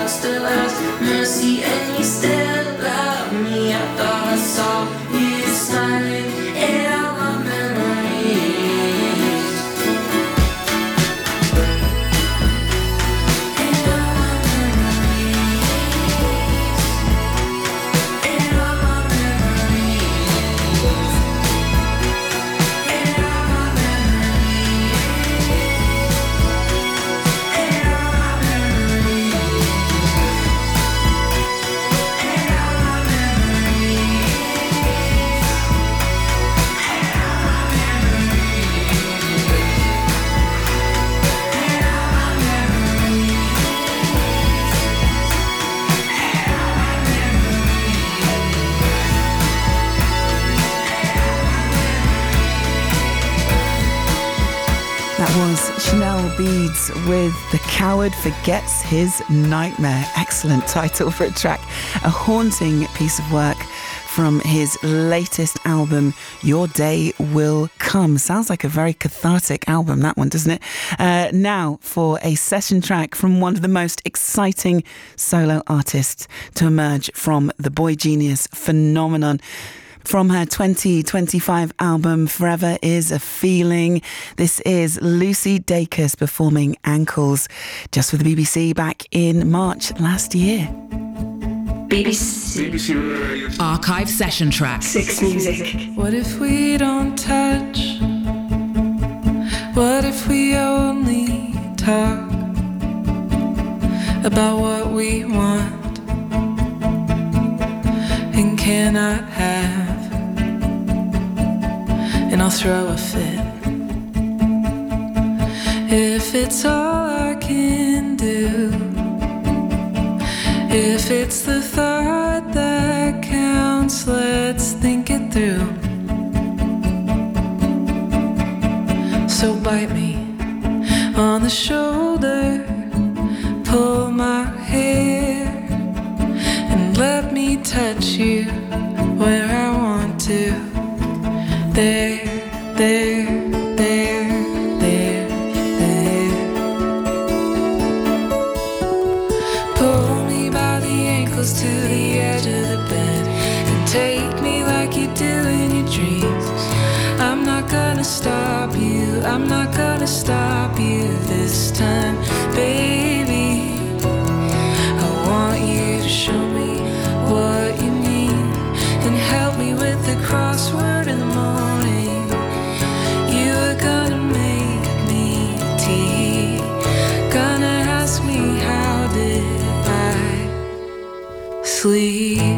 love still has mercy, and you still love me. I thought I saw you smiling in all my memories. In all my memories. In all my memories. In all my That was Chanel Beads with The Coward Forgets His Nightmare. Excellent title for a track. A haunting piece of work from his latest album, Your Day Will Come. Sounds like a very cathartic album, that one, doesn't it? Now for a session track from one of the most exciting solo artists to emerge from the boy genius phenomenon. From her 2025 album, Forever Is a Feeling, this is Lucy Dacus performing Ankles, just for the BBC back in March last year. BBC Archive Session Track. Six Music. What if we don't touch? What if we only talk about what we want and cannot have? And I'll throw a fit if it's all I can do. If it's the thought that counts, let's think it through. So bite me on the shoulder, pull my hair, and let me touch you where I want to. There, there, there, there, there. Pull me by the ankles to the edge of the bed and take me like you do in your dreams. I'm not gonna stop you, I'm not gonna stop you this time, baby. I want you to show me what you mean and help me with the crossword in the morning. You are gonna make me tea, gonna ask me how did I sleep.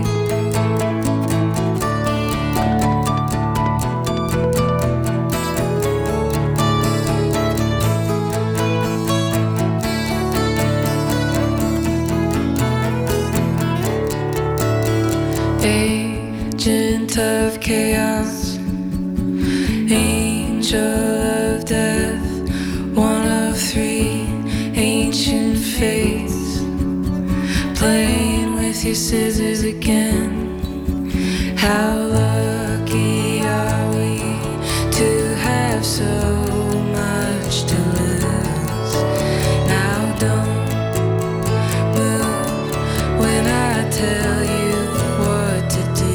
Agent of chaos, angel of death, one of three ancient faiths, playing with your scissors again. How lucky are we to have so much to lose? Now don't move when I tell you what to do.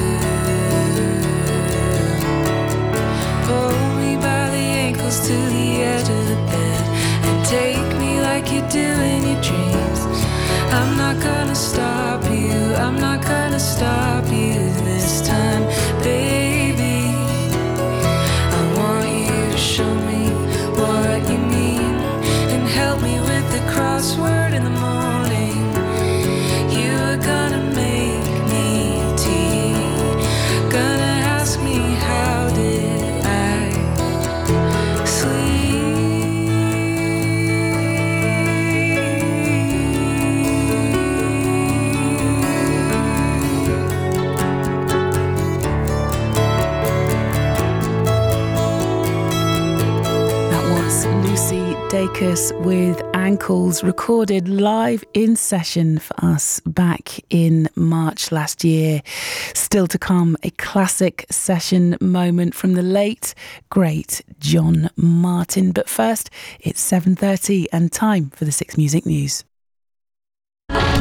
Pull me by the ankles to the edge of the bed and take me like you do in your dreams. I'm not gonna stop you, I'm not gonna stop you this time, baby. I want you to show me what you mean and help me with the crossword in the morning. You are gonna make me tea, gonna ask me how did I sleep. Lucy Dacus with Ankles, recorded live in session for us back in March last year. Still to come, a classic session moment from the late, great John Martin. But first, it's 7:30 and time for the Six Music News.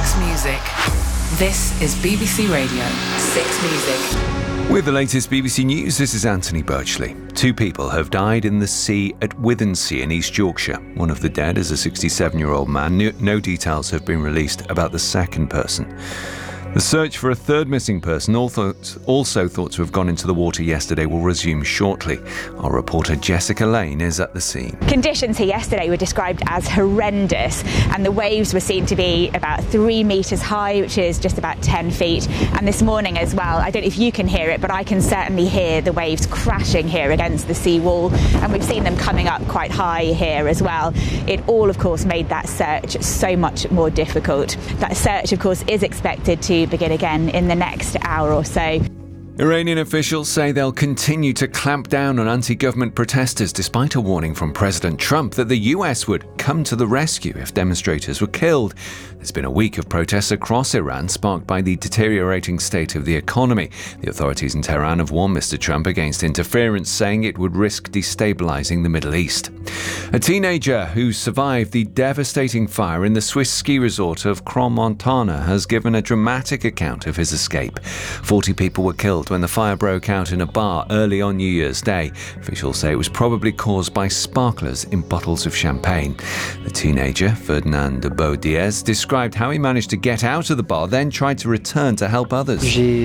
6 Music. This is BBC Radio 6 Music. With the latest BBC News, this is Anthony Birchley. 2 people have died in the sea at Withensea in East Yorkshire. One of the dead is a 67-year-old man. No details have been released about the second person. The search for a third missing person, also thought to have gone into the water yesterday, will resume shortly. Our reporter Jessica Lane is at the scene. Conditions here yesterday were described as horrendous, and the waves were seen to be about 3 metres high, which is just about 10 feet. And this morning as well, I don't know if you can hear it, but I can certainly hear the waves crashing here against the seawall, and we've seen them coming up quite high here as well. It all, of course, made that search so much more difficult. That search, of course, is expected to begin again in the next hour or so. Iranian officials say they'll continue to clamp down on anti-government protesters despite a warning from President Trump that the US would come to the rescue if demonstrators were killed. There's been a week of protests across Iran sparked by the deteriorating state of the economy. The authorities in Tehran have warned Mr. Trump against interference, saying it would risk destabilizing the Middle East. A teenager who survived the devastating fire in the Swiss ski resort of Crans-Montana has given a dramatic account of his escape. 40 people were killed when the fire broke out in a bar early on New Year's Day. Officials say it was probably caused by sparklers in bottles of champagne. The teenager, Ferdinand de Beaudiez, described how he managed to get out of the bar, then tried to return to help others.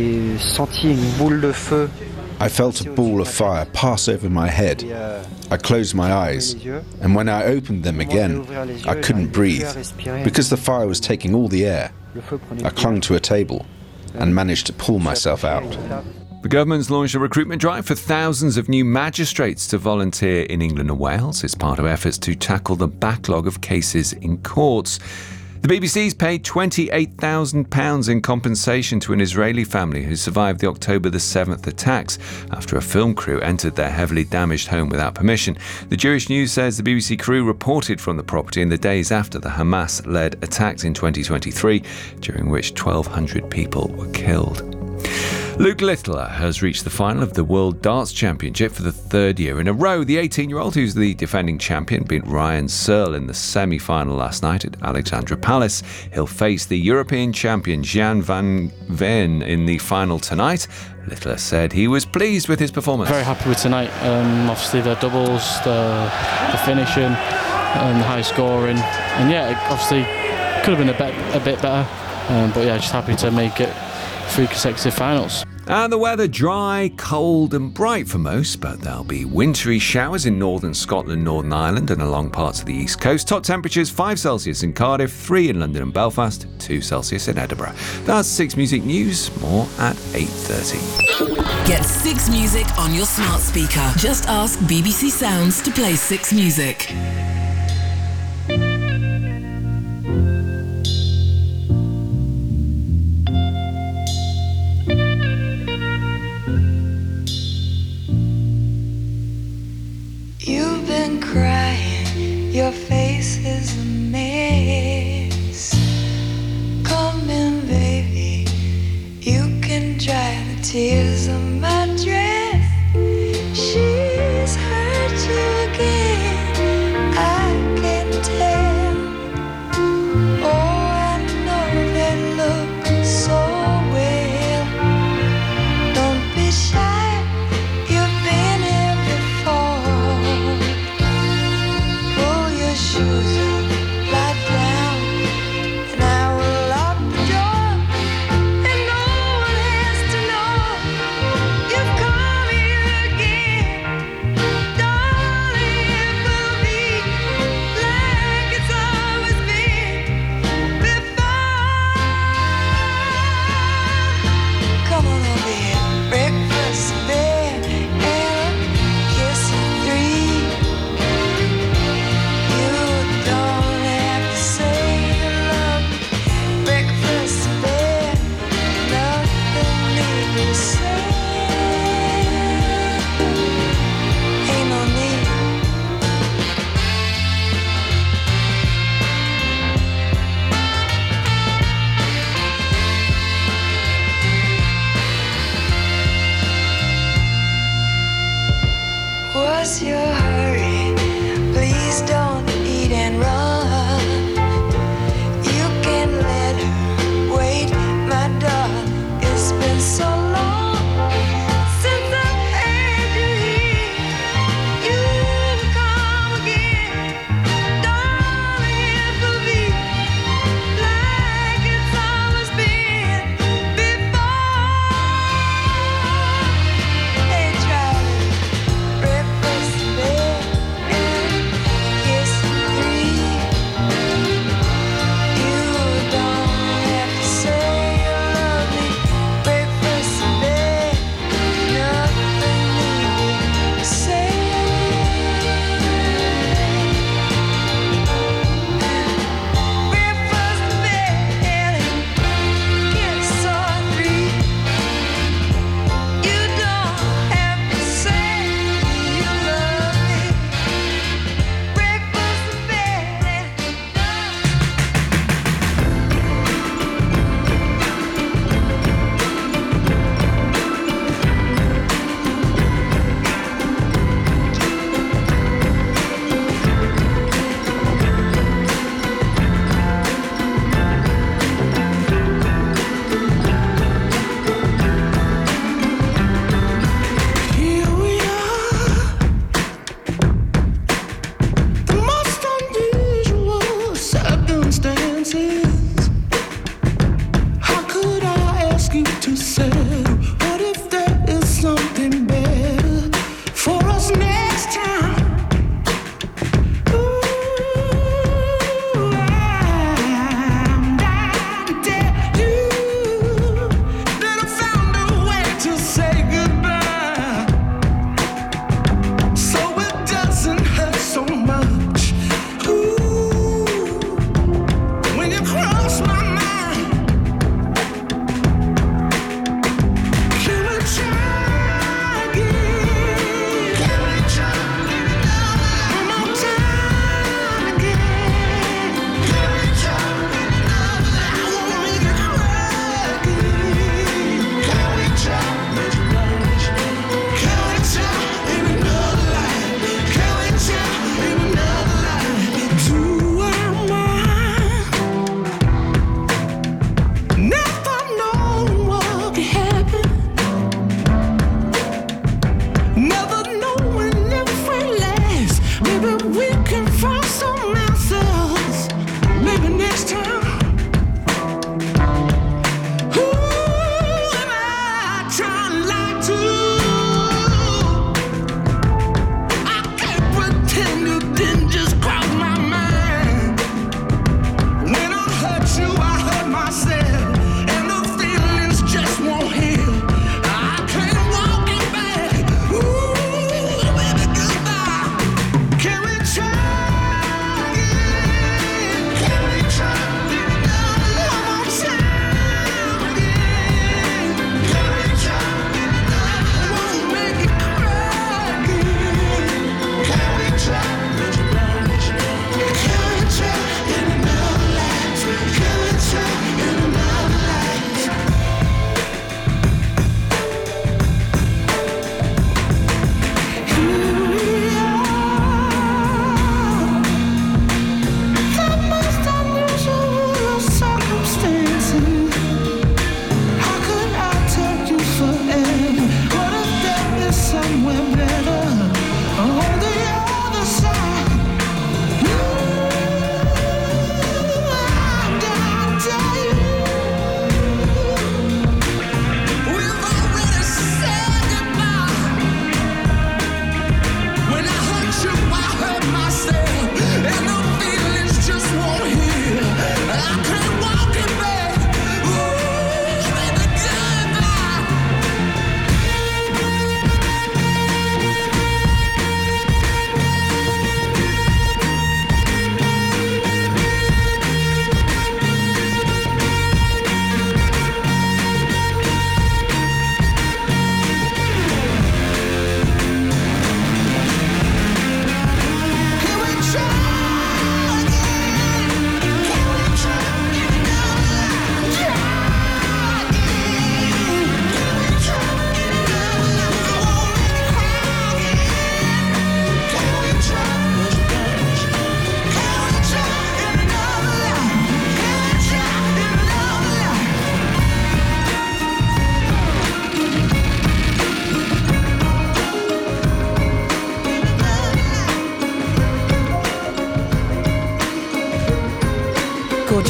I felt a ball of fire pass over my head. I closed my eyes, and when I opened them again, I couldn't breathe because the fire was taking all the air. I clung to a table and managed to pull myself out. The government's launched a recruitment drive for thousands of new magistrates to volunteer in England and Wales. It's part of efforts to tackle the backlog of cases in courts. The BBC's paid £28,000 in compensation to an Israeli family who survived the October the 7th attacks after a film crew entered their heavily damaged home without permission. The Jewish News says the BBC crew reported from the property in the days after the Hamas-led attacks in 2023, during which 1,200 people were killed. Luke Littler has reached the final of the World Darts Championship for the 3rd year in a row. The 18-year-old, who's the defending champion, beat Ryan Searle in the semi-final last night at Alexandra Palace. He'll face the European champion Jan van Veen in the final tonight. Littler said he was pleased with his performance. Very happy with tonight. Obviously the doubles, the finishing, and the high scoring, and yeah, it obviously could have been a bit better. But yeah, just happy to make it 3 consecutive finals. And the weather dry, cold and bright for most, but there'll be wintry showers in northern Scotland, Northern Ireland and along parts of the east coast. Top temperatures 5 Celsius in Cardiff, 3 in London and Belfast, 2 Celsius in Edinburgh. That's 6 Music News, more at 8:30. Get 6 Music on your smart speaker. Just ask BBC Sounds to play 6 Music. You've been crying, your face is a mess. Come in, baby, you can dry the tears on my dress. She's hurt you again.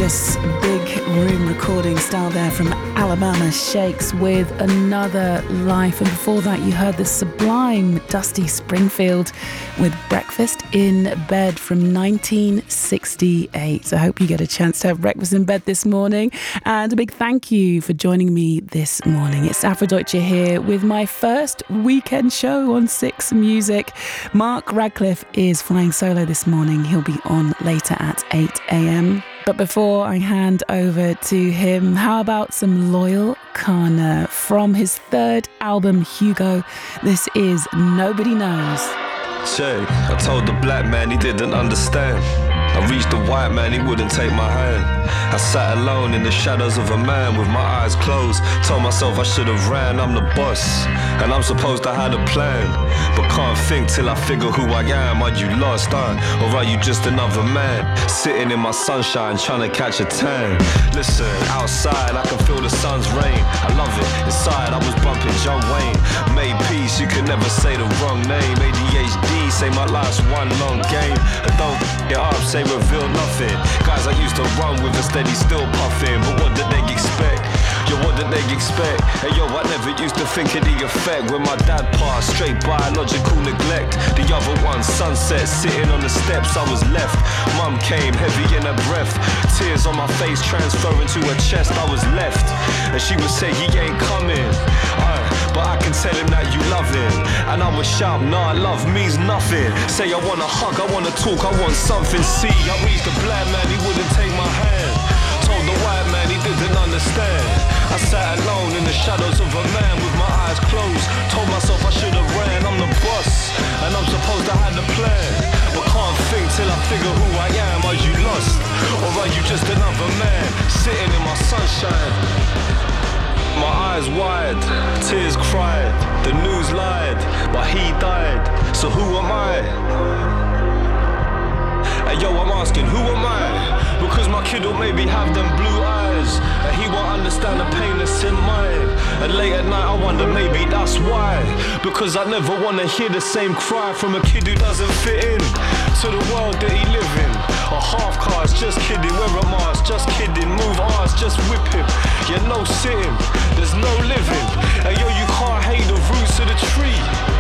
Gorgeous big room recording style there from Alabama Shakes with Another Life. And before that you heard the sublime Dusty Springfield with Breakfast in Bed from 1968. So I hope you get a chance to have breakfast in bed this morning. And a big thank you for joining me this morning. It's Afrodeutsche here with my first weekend show on 6 Music. Mark Radcliffe is flying solo this morning. He'll be on later at 8 a.m. But before I hand over to him, how about some Loyle Carner from his 3rd album, Hugo? This is Nobody Knows. Check, I told the black man he didn't understand. I reached the white man, he wouldn't take my hand. I sat alone in the shadows of a man with my eyes closed. Told myself I should have ran, I'm the boss, and I'm supposed to have a plan. But can't think till I figure who I am. Are you lost, huh? Or are you just another man? Sitting in my sunshine, trying to catch a tan. Listen, outside I can feel the sun's rain. I love it, inside I was bumping John Wayne. Made peace, you can never say the wrong name. ADHD, say my life's one long game. And don't get up, say reveal nothing. Guys I used to run with a steady still puffing. But what did they expect? Yo, what did they expect? Hey yo, I never used to think of the effect. When my dad passed, straight biological neglect. The other one, sunset, sitting on the steps, I was left. Mum came, heavy in her breath. Tears on my face, transferring to her chest, I was left. And she would say, he ain't coming. But I can tell him that you love him. And I would shout, nah, love means nothing. Say I wanna hug, I wanna talk, I want something. See, I reached the black man, he wouldn't take my hand. Told the white man he didn't understand. I sat alone in the shadows of a man with my eyes closed. Told myself I should have ran, I'm the boss, and I'm supposed to have the plan. But can't think till I figure who I am. Are you lost, or are you just another man sitting in my sunshine? My eyes wide, tears cried, the news lied, but he died, so who am I? And yo, I'm asking, who am I? Because my kid will maybe have them blue eyes, and he won't understand the pain that's in mine. And late at night I wonder, maybe that's why. Because I never want to hear the same cry from a kid who doesn't fit in to the world that he live in. A half cars, just kidding, wear a mask, just kidding, move ours, just whip him. Yeah, no sitting, there's no living. And yo, you can't hate the roots of the tree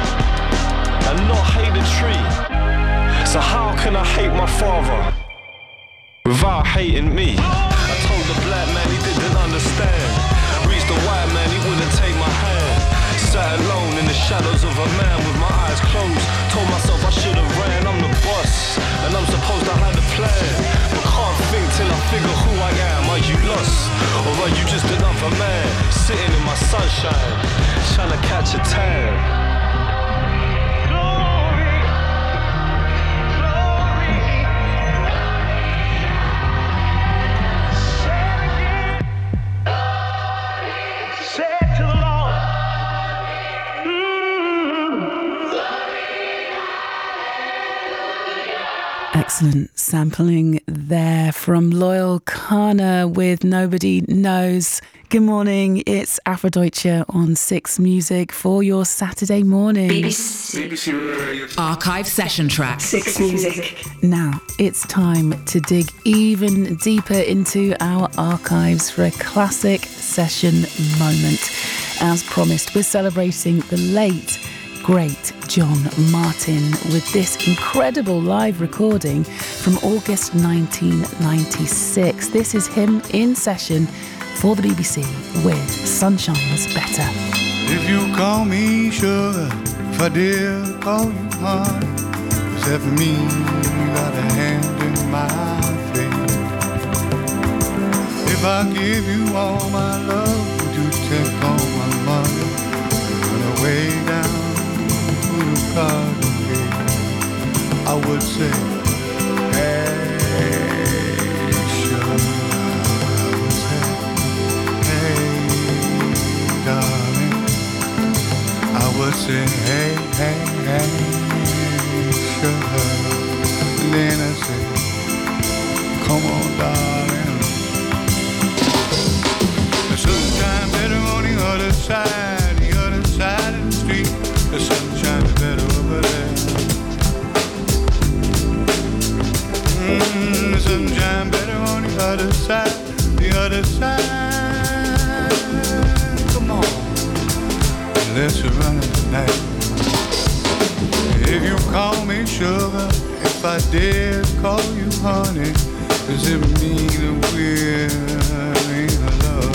and not hate the tree. So how can I hate my father without hating me? I told the black man he didn't understand. Reached the white man, he wouldn't take my hand. Sat alone in the shadows of a man with my eyes closed. Told myself I should have ran, I'm the boss, and I'm supposed to have the plan. But can't think till I figure who I am. Are you lost, or are you just another man sitting in my sunshine, trying to catch a tan? Excellent sampling there from Loyle Carner with Nobody Knows. Good morning, it's Afrodeutsche on 6 Music for your Saturday morning. BBC Archive Session Track. 6 Music. Now, it's time to dig even deeper into our archives for a classic session moment. As promised, we're celebrating the late, great John Martin with this incredible live recording from August 1996. This is him in session for the BBC with Sunshine Was Better. If you call me sugar, if I dare call you honey, except for me, you got a hand in my face. If I give you all my love, would you take all my money, run away down I would say, hey, sugar. I would say, hey, darling. I would say, hey, hey, hey, sugar. And then I say, come on, darling. The sunshine better on the other side of the street. The sunshine is better over there. The sunshine better on the other side. other side. Come on, let's run it tonight. If you call me sugar, if I dare call you honey, does it mean that we're in love?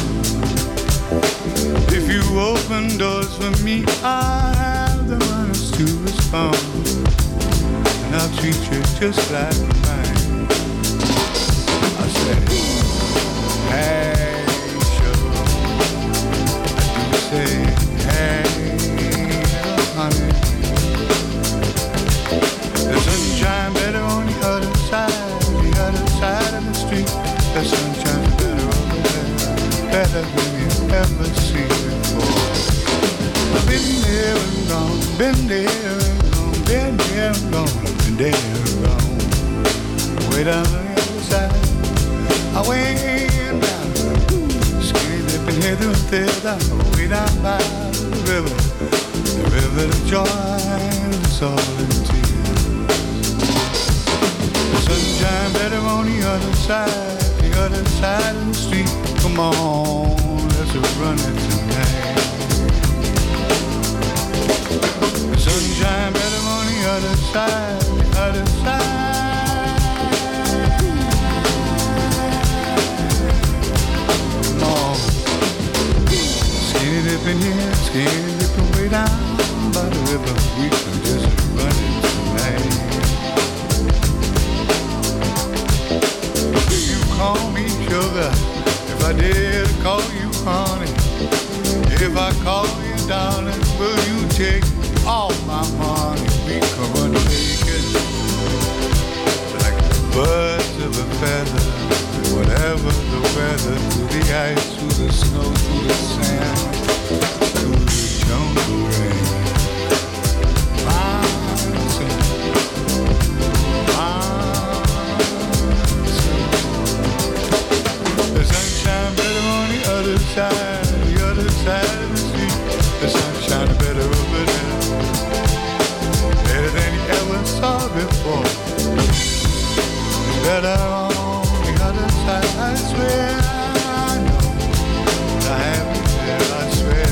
If you open doors for me, I have the manners to respond, and I'll treat you just like mine. I say, hey, sugar. I do say, hey, honey. The sunshine better on the other side of the street. The sunshine better over there, better than you ever seen before. I've been there and gone, been there and gone, been there and gone, been there and gone. Way down on the other side, I went down, skinny dipping here to there, down, way down by the river of joy, it's all in tears. Sunshine better on the other side of the street. Come on, let's run it tonight. Sunshine better on the other side. Come on, skinny dipping here, skinny dipping way down by the river. We can just run it tonight. Call me sugar, if I dare call you honey. If I call you darling, will you take all my money? We can run naked like birds of a feather, whatever the weather, through the ice, through the snow, through the sand, through the jungle rain. The other side of the street, the sunshine better over there, better than you ever saw before. Better on the other side, I swear. I know I have it there, I swear.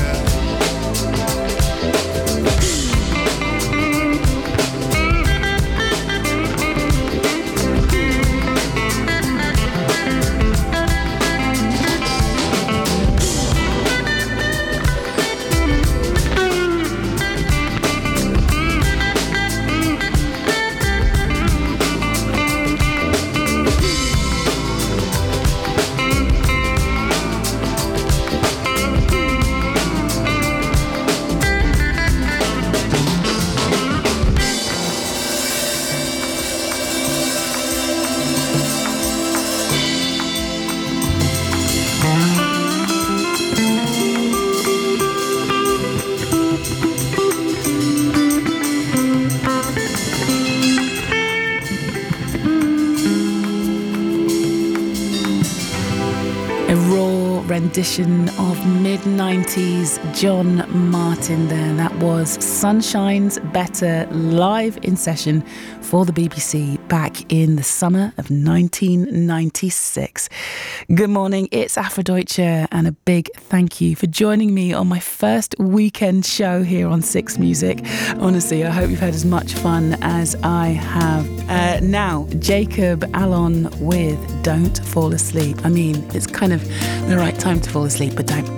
Rendition of mid-90s John Martin there. That was Sunshine's Better live in session for the BBC back in the summer of 1996. Good morning, it's Afrodeutsche, and a big thank you for joining me on my first weekend show here on Six Music. Honestly, I hope you've had as much fun as I have. Now, Jacob Allon with Don't Fall Asleep. I mean, it's kind of the right time to fall asleep, but don't.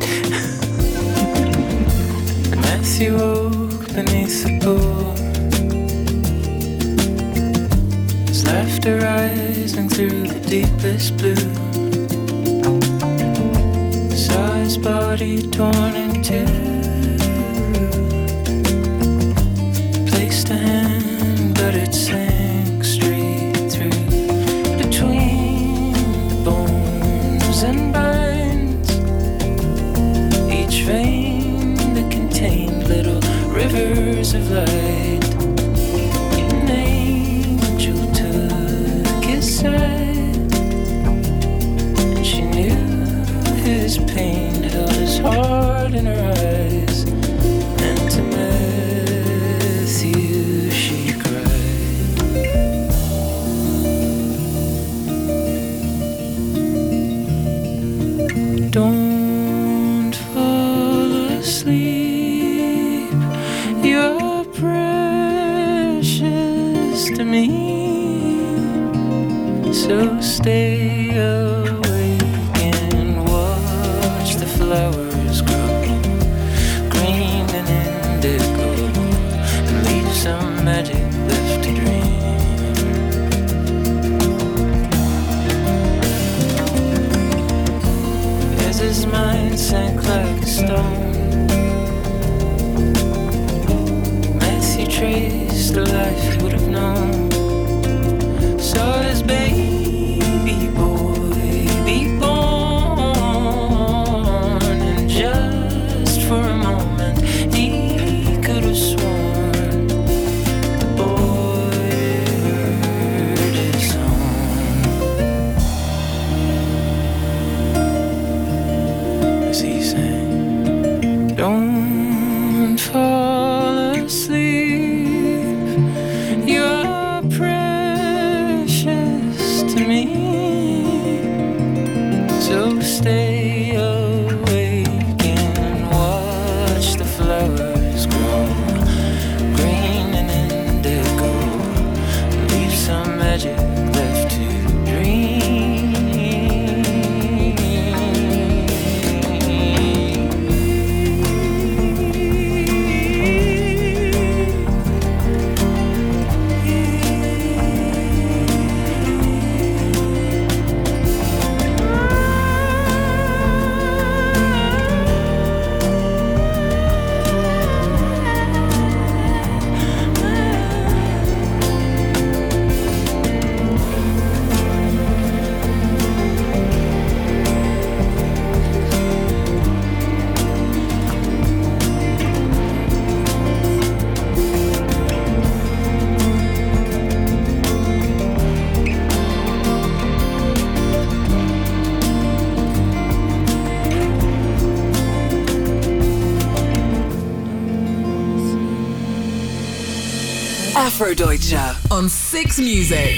Matthew woke beneath the pool, his laughter rising through the deepest blue. Saw his body torn in two, placed a hand, but it sank straight through between the bones and binds. Each vein that contained little rivers of light. An angel took his side, and she knew his pain held his heart in her eyes. And to Matthew she cried. Don't fall asleep. You're precious to me. So stay awake and watch the flowers grow green and indigo, and leave some magic left to dream. As his mind sank like a stone, Matthew traced the life he would have known. Saw his baby boy be born, and just for a moment he could have sworn the boy heard his home as he sang, "Don't fall asleep, you're precious to me. So stay awake and watch the flowers grow green and indigo, leave some magic left to dream." Afrodeutsche on Six Music.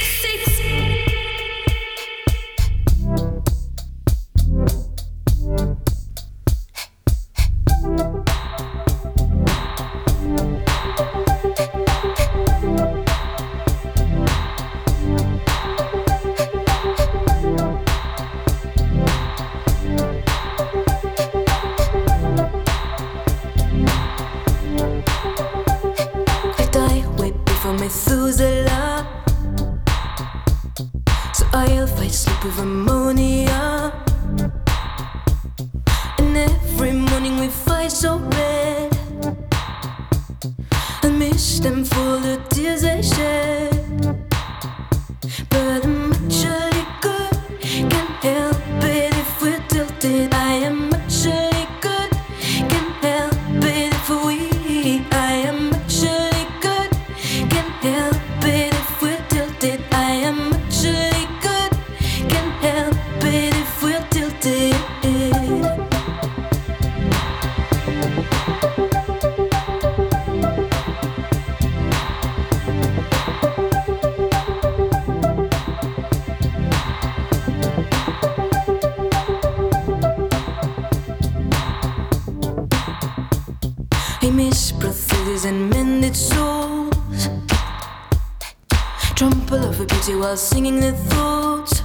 Singing the thoughts,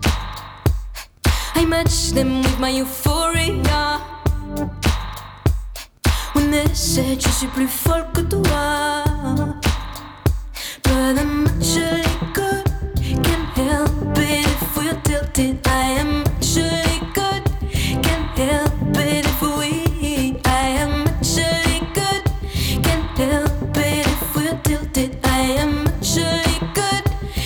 I match them with my euphoria. When they said je suis plus folle que toi, but I'm actually good. Can't help it if we're tilted. I am actually good. Can't help it if I am actually good. Can't help it if we're tilted. I am actually good.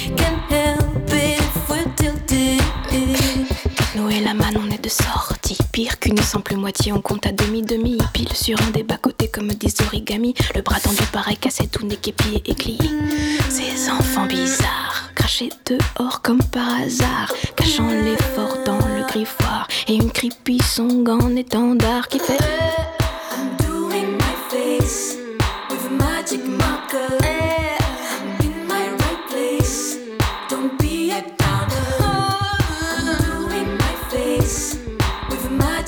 Noé la man, on est de sortie. Pire qu'une simple moitié, on compte à demi-demi. Pile sur un des bas-côtés comme des origamis. Le bras tendu pareil cassé, tout n'est qu'épié et glié. Ces enfants bizarres, crachés dehors comme par hasard, cachant l'effort dans le griffoir. Et une creepy song en étendard qui fait I'm doing my face with a magic marker. I'm in my right place. Don't be a downer. I'm doing my face with a magic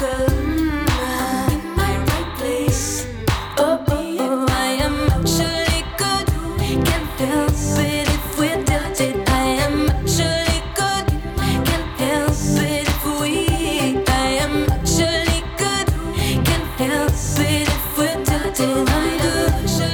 good. I'm in my right place. Oh, oh, I am actually good. Can't help it if we're tilted. I am actually good. Can't help it if we. I am actually good. Can't help it if we're tilted. I'm good.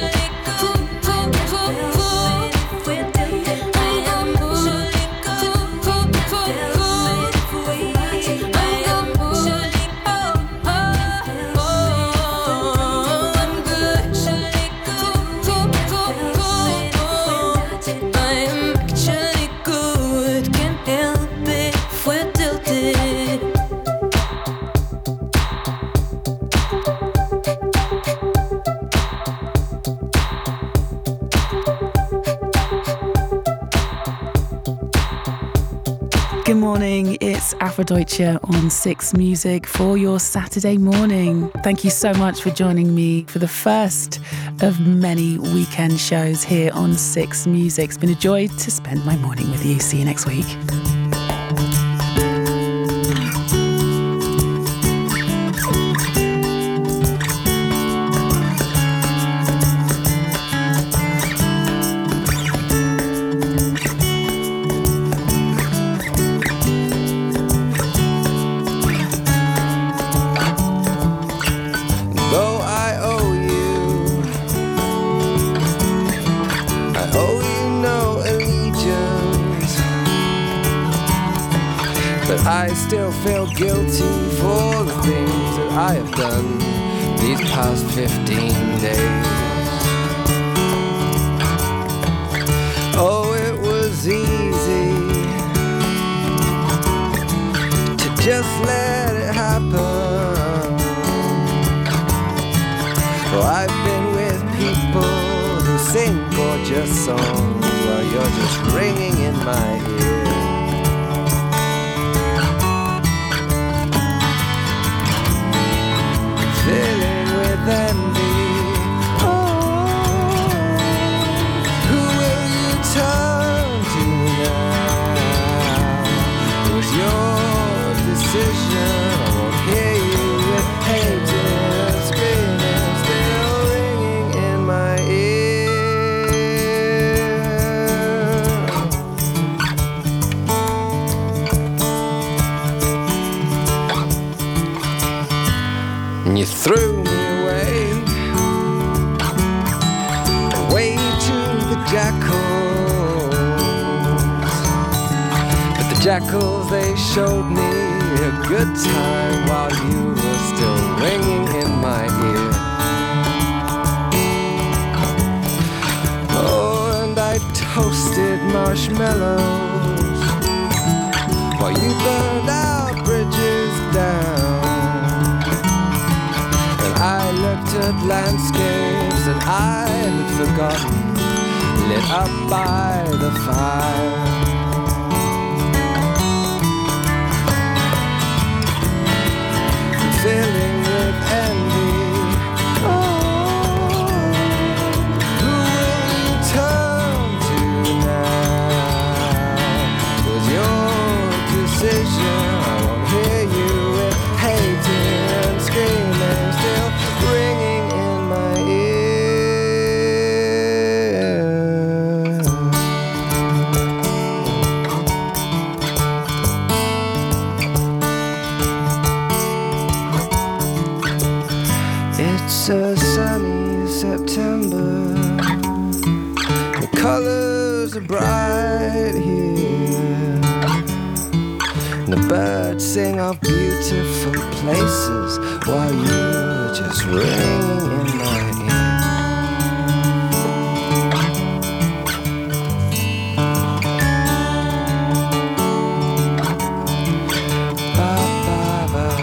Good morning, it's Afrodeutsche on Six Music for your Saturday morning. Thank you so much for joining me for the first of many weekend shows here on Six Music. It's been a joy to spend my morning with you. See you next week. I still feel guilty for the things that I have done these past 15 days. Oh, it was easy to just let it happen. Oh, I've been with people who sing gorgeous songs while you're just ringing in my ear. Filling with envy. Oh, who will you turn to now? It was your decision. I won't hear you with hatred and screaming still ringing in my ear. And you threw me away to the jackals. But the jackals, they showed me a good time while you were still ringing in my ear. Oh, and I toasted marshmallows while you burned our bridges down. I looked at landscapes that I had forgotten, lit up by the fire. Filling with envy. Oh, who will you turn to now? Was your decision. I won't hear you with hating and screaming still ringing in my ear. It's a sunny September. The colors are bright here. And the birds sing of beautiful places while you're just ringing in my ear. Ba, ba, ba.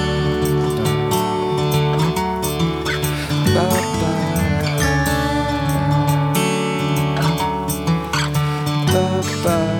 Ba, ba. Ba, ba.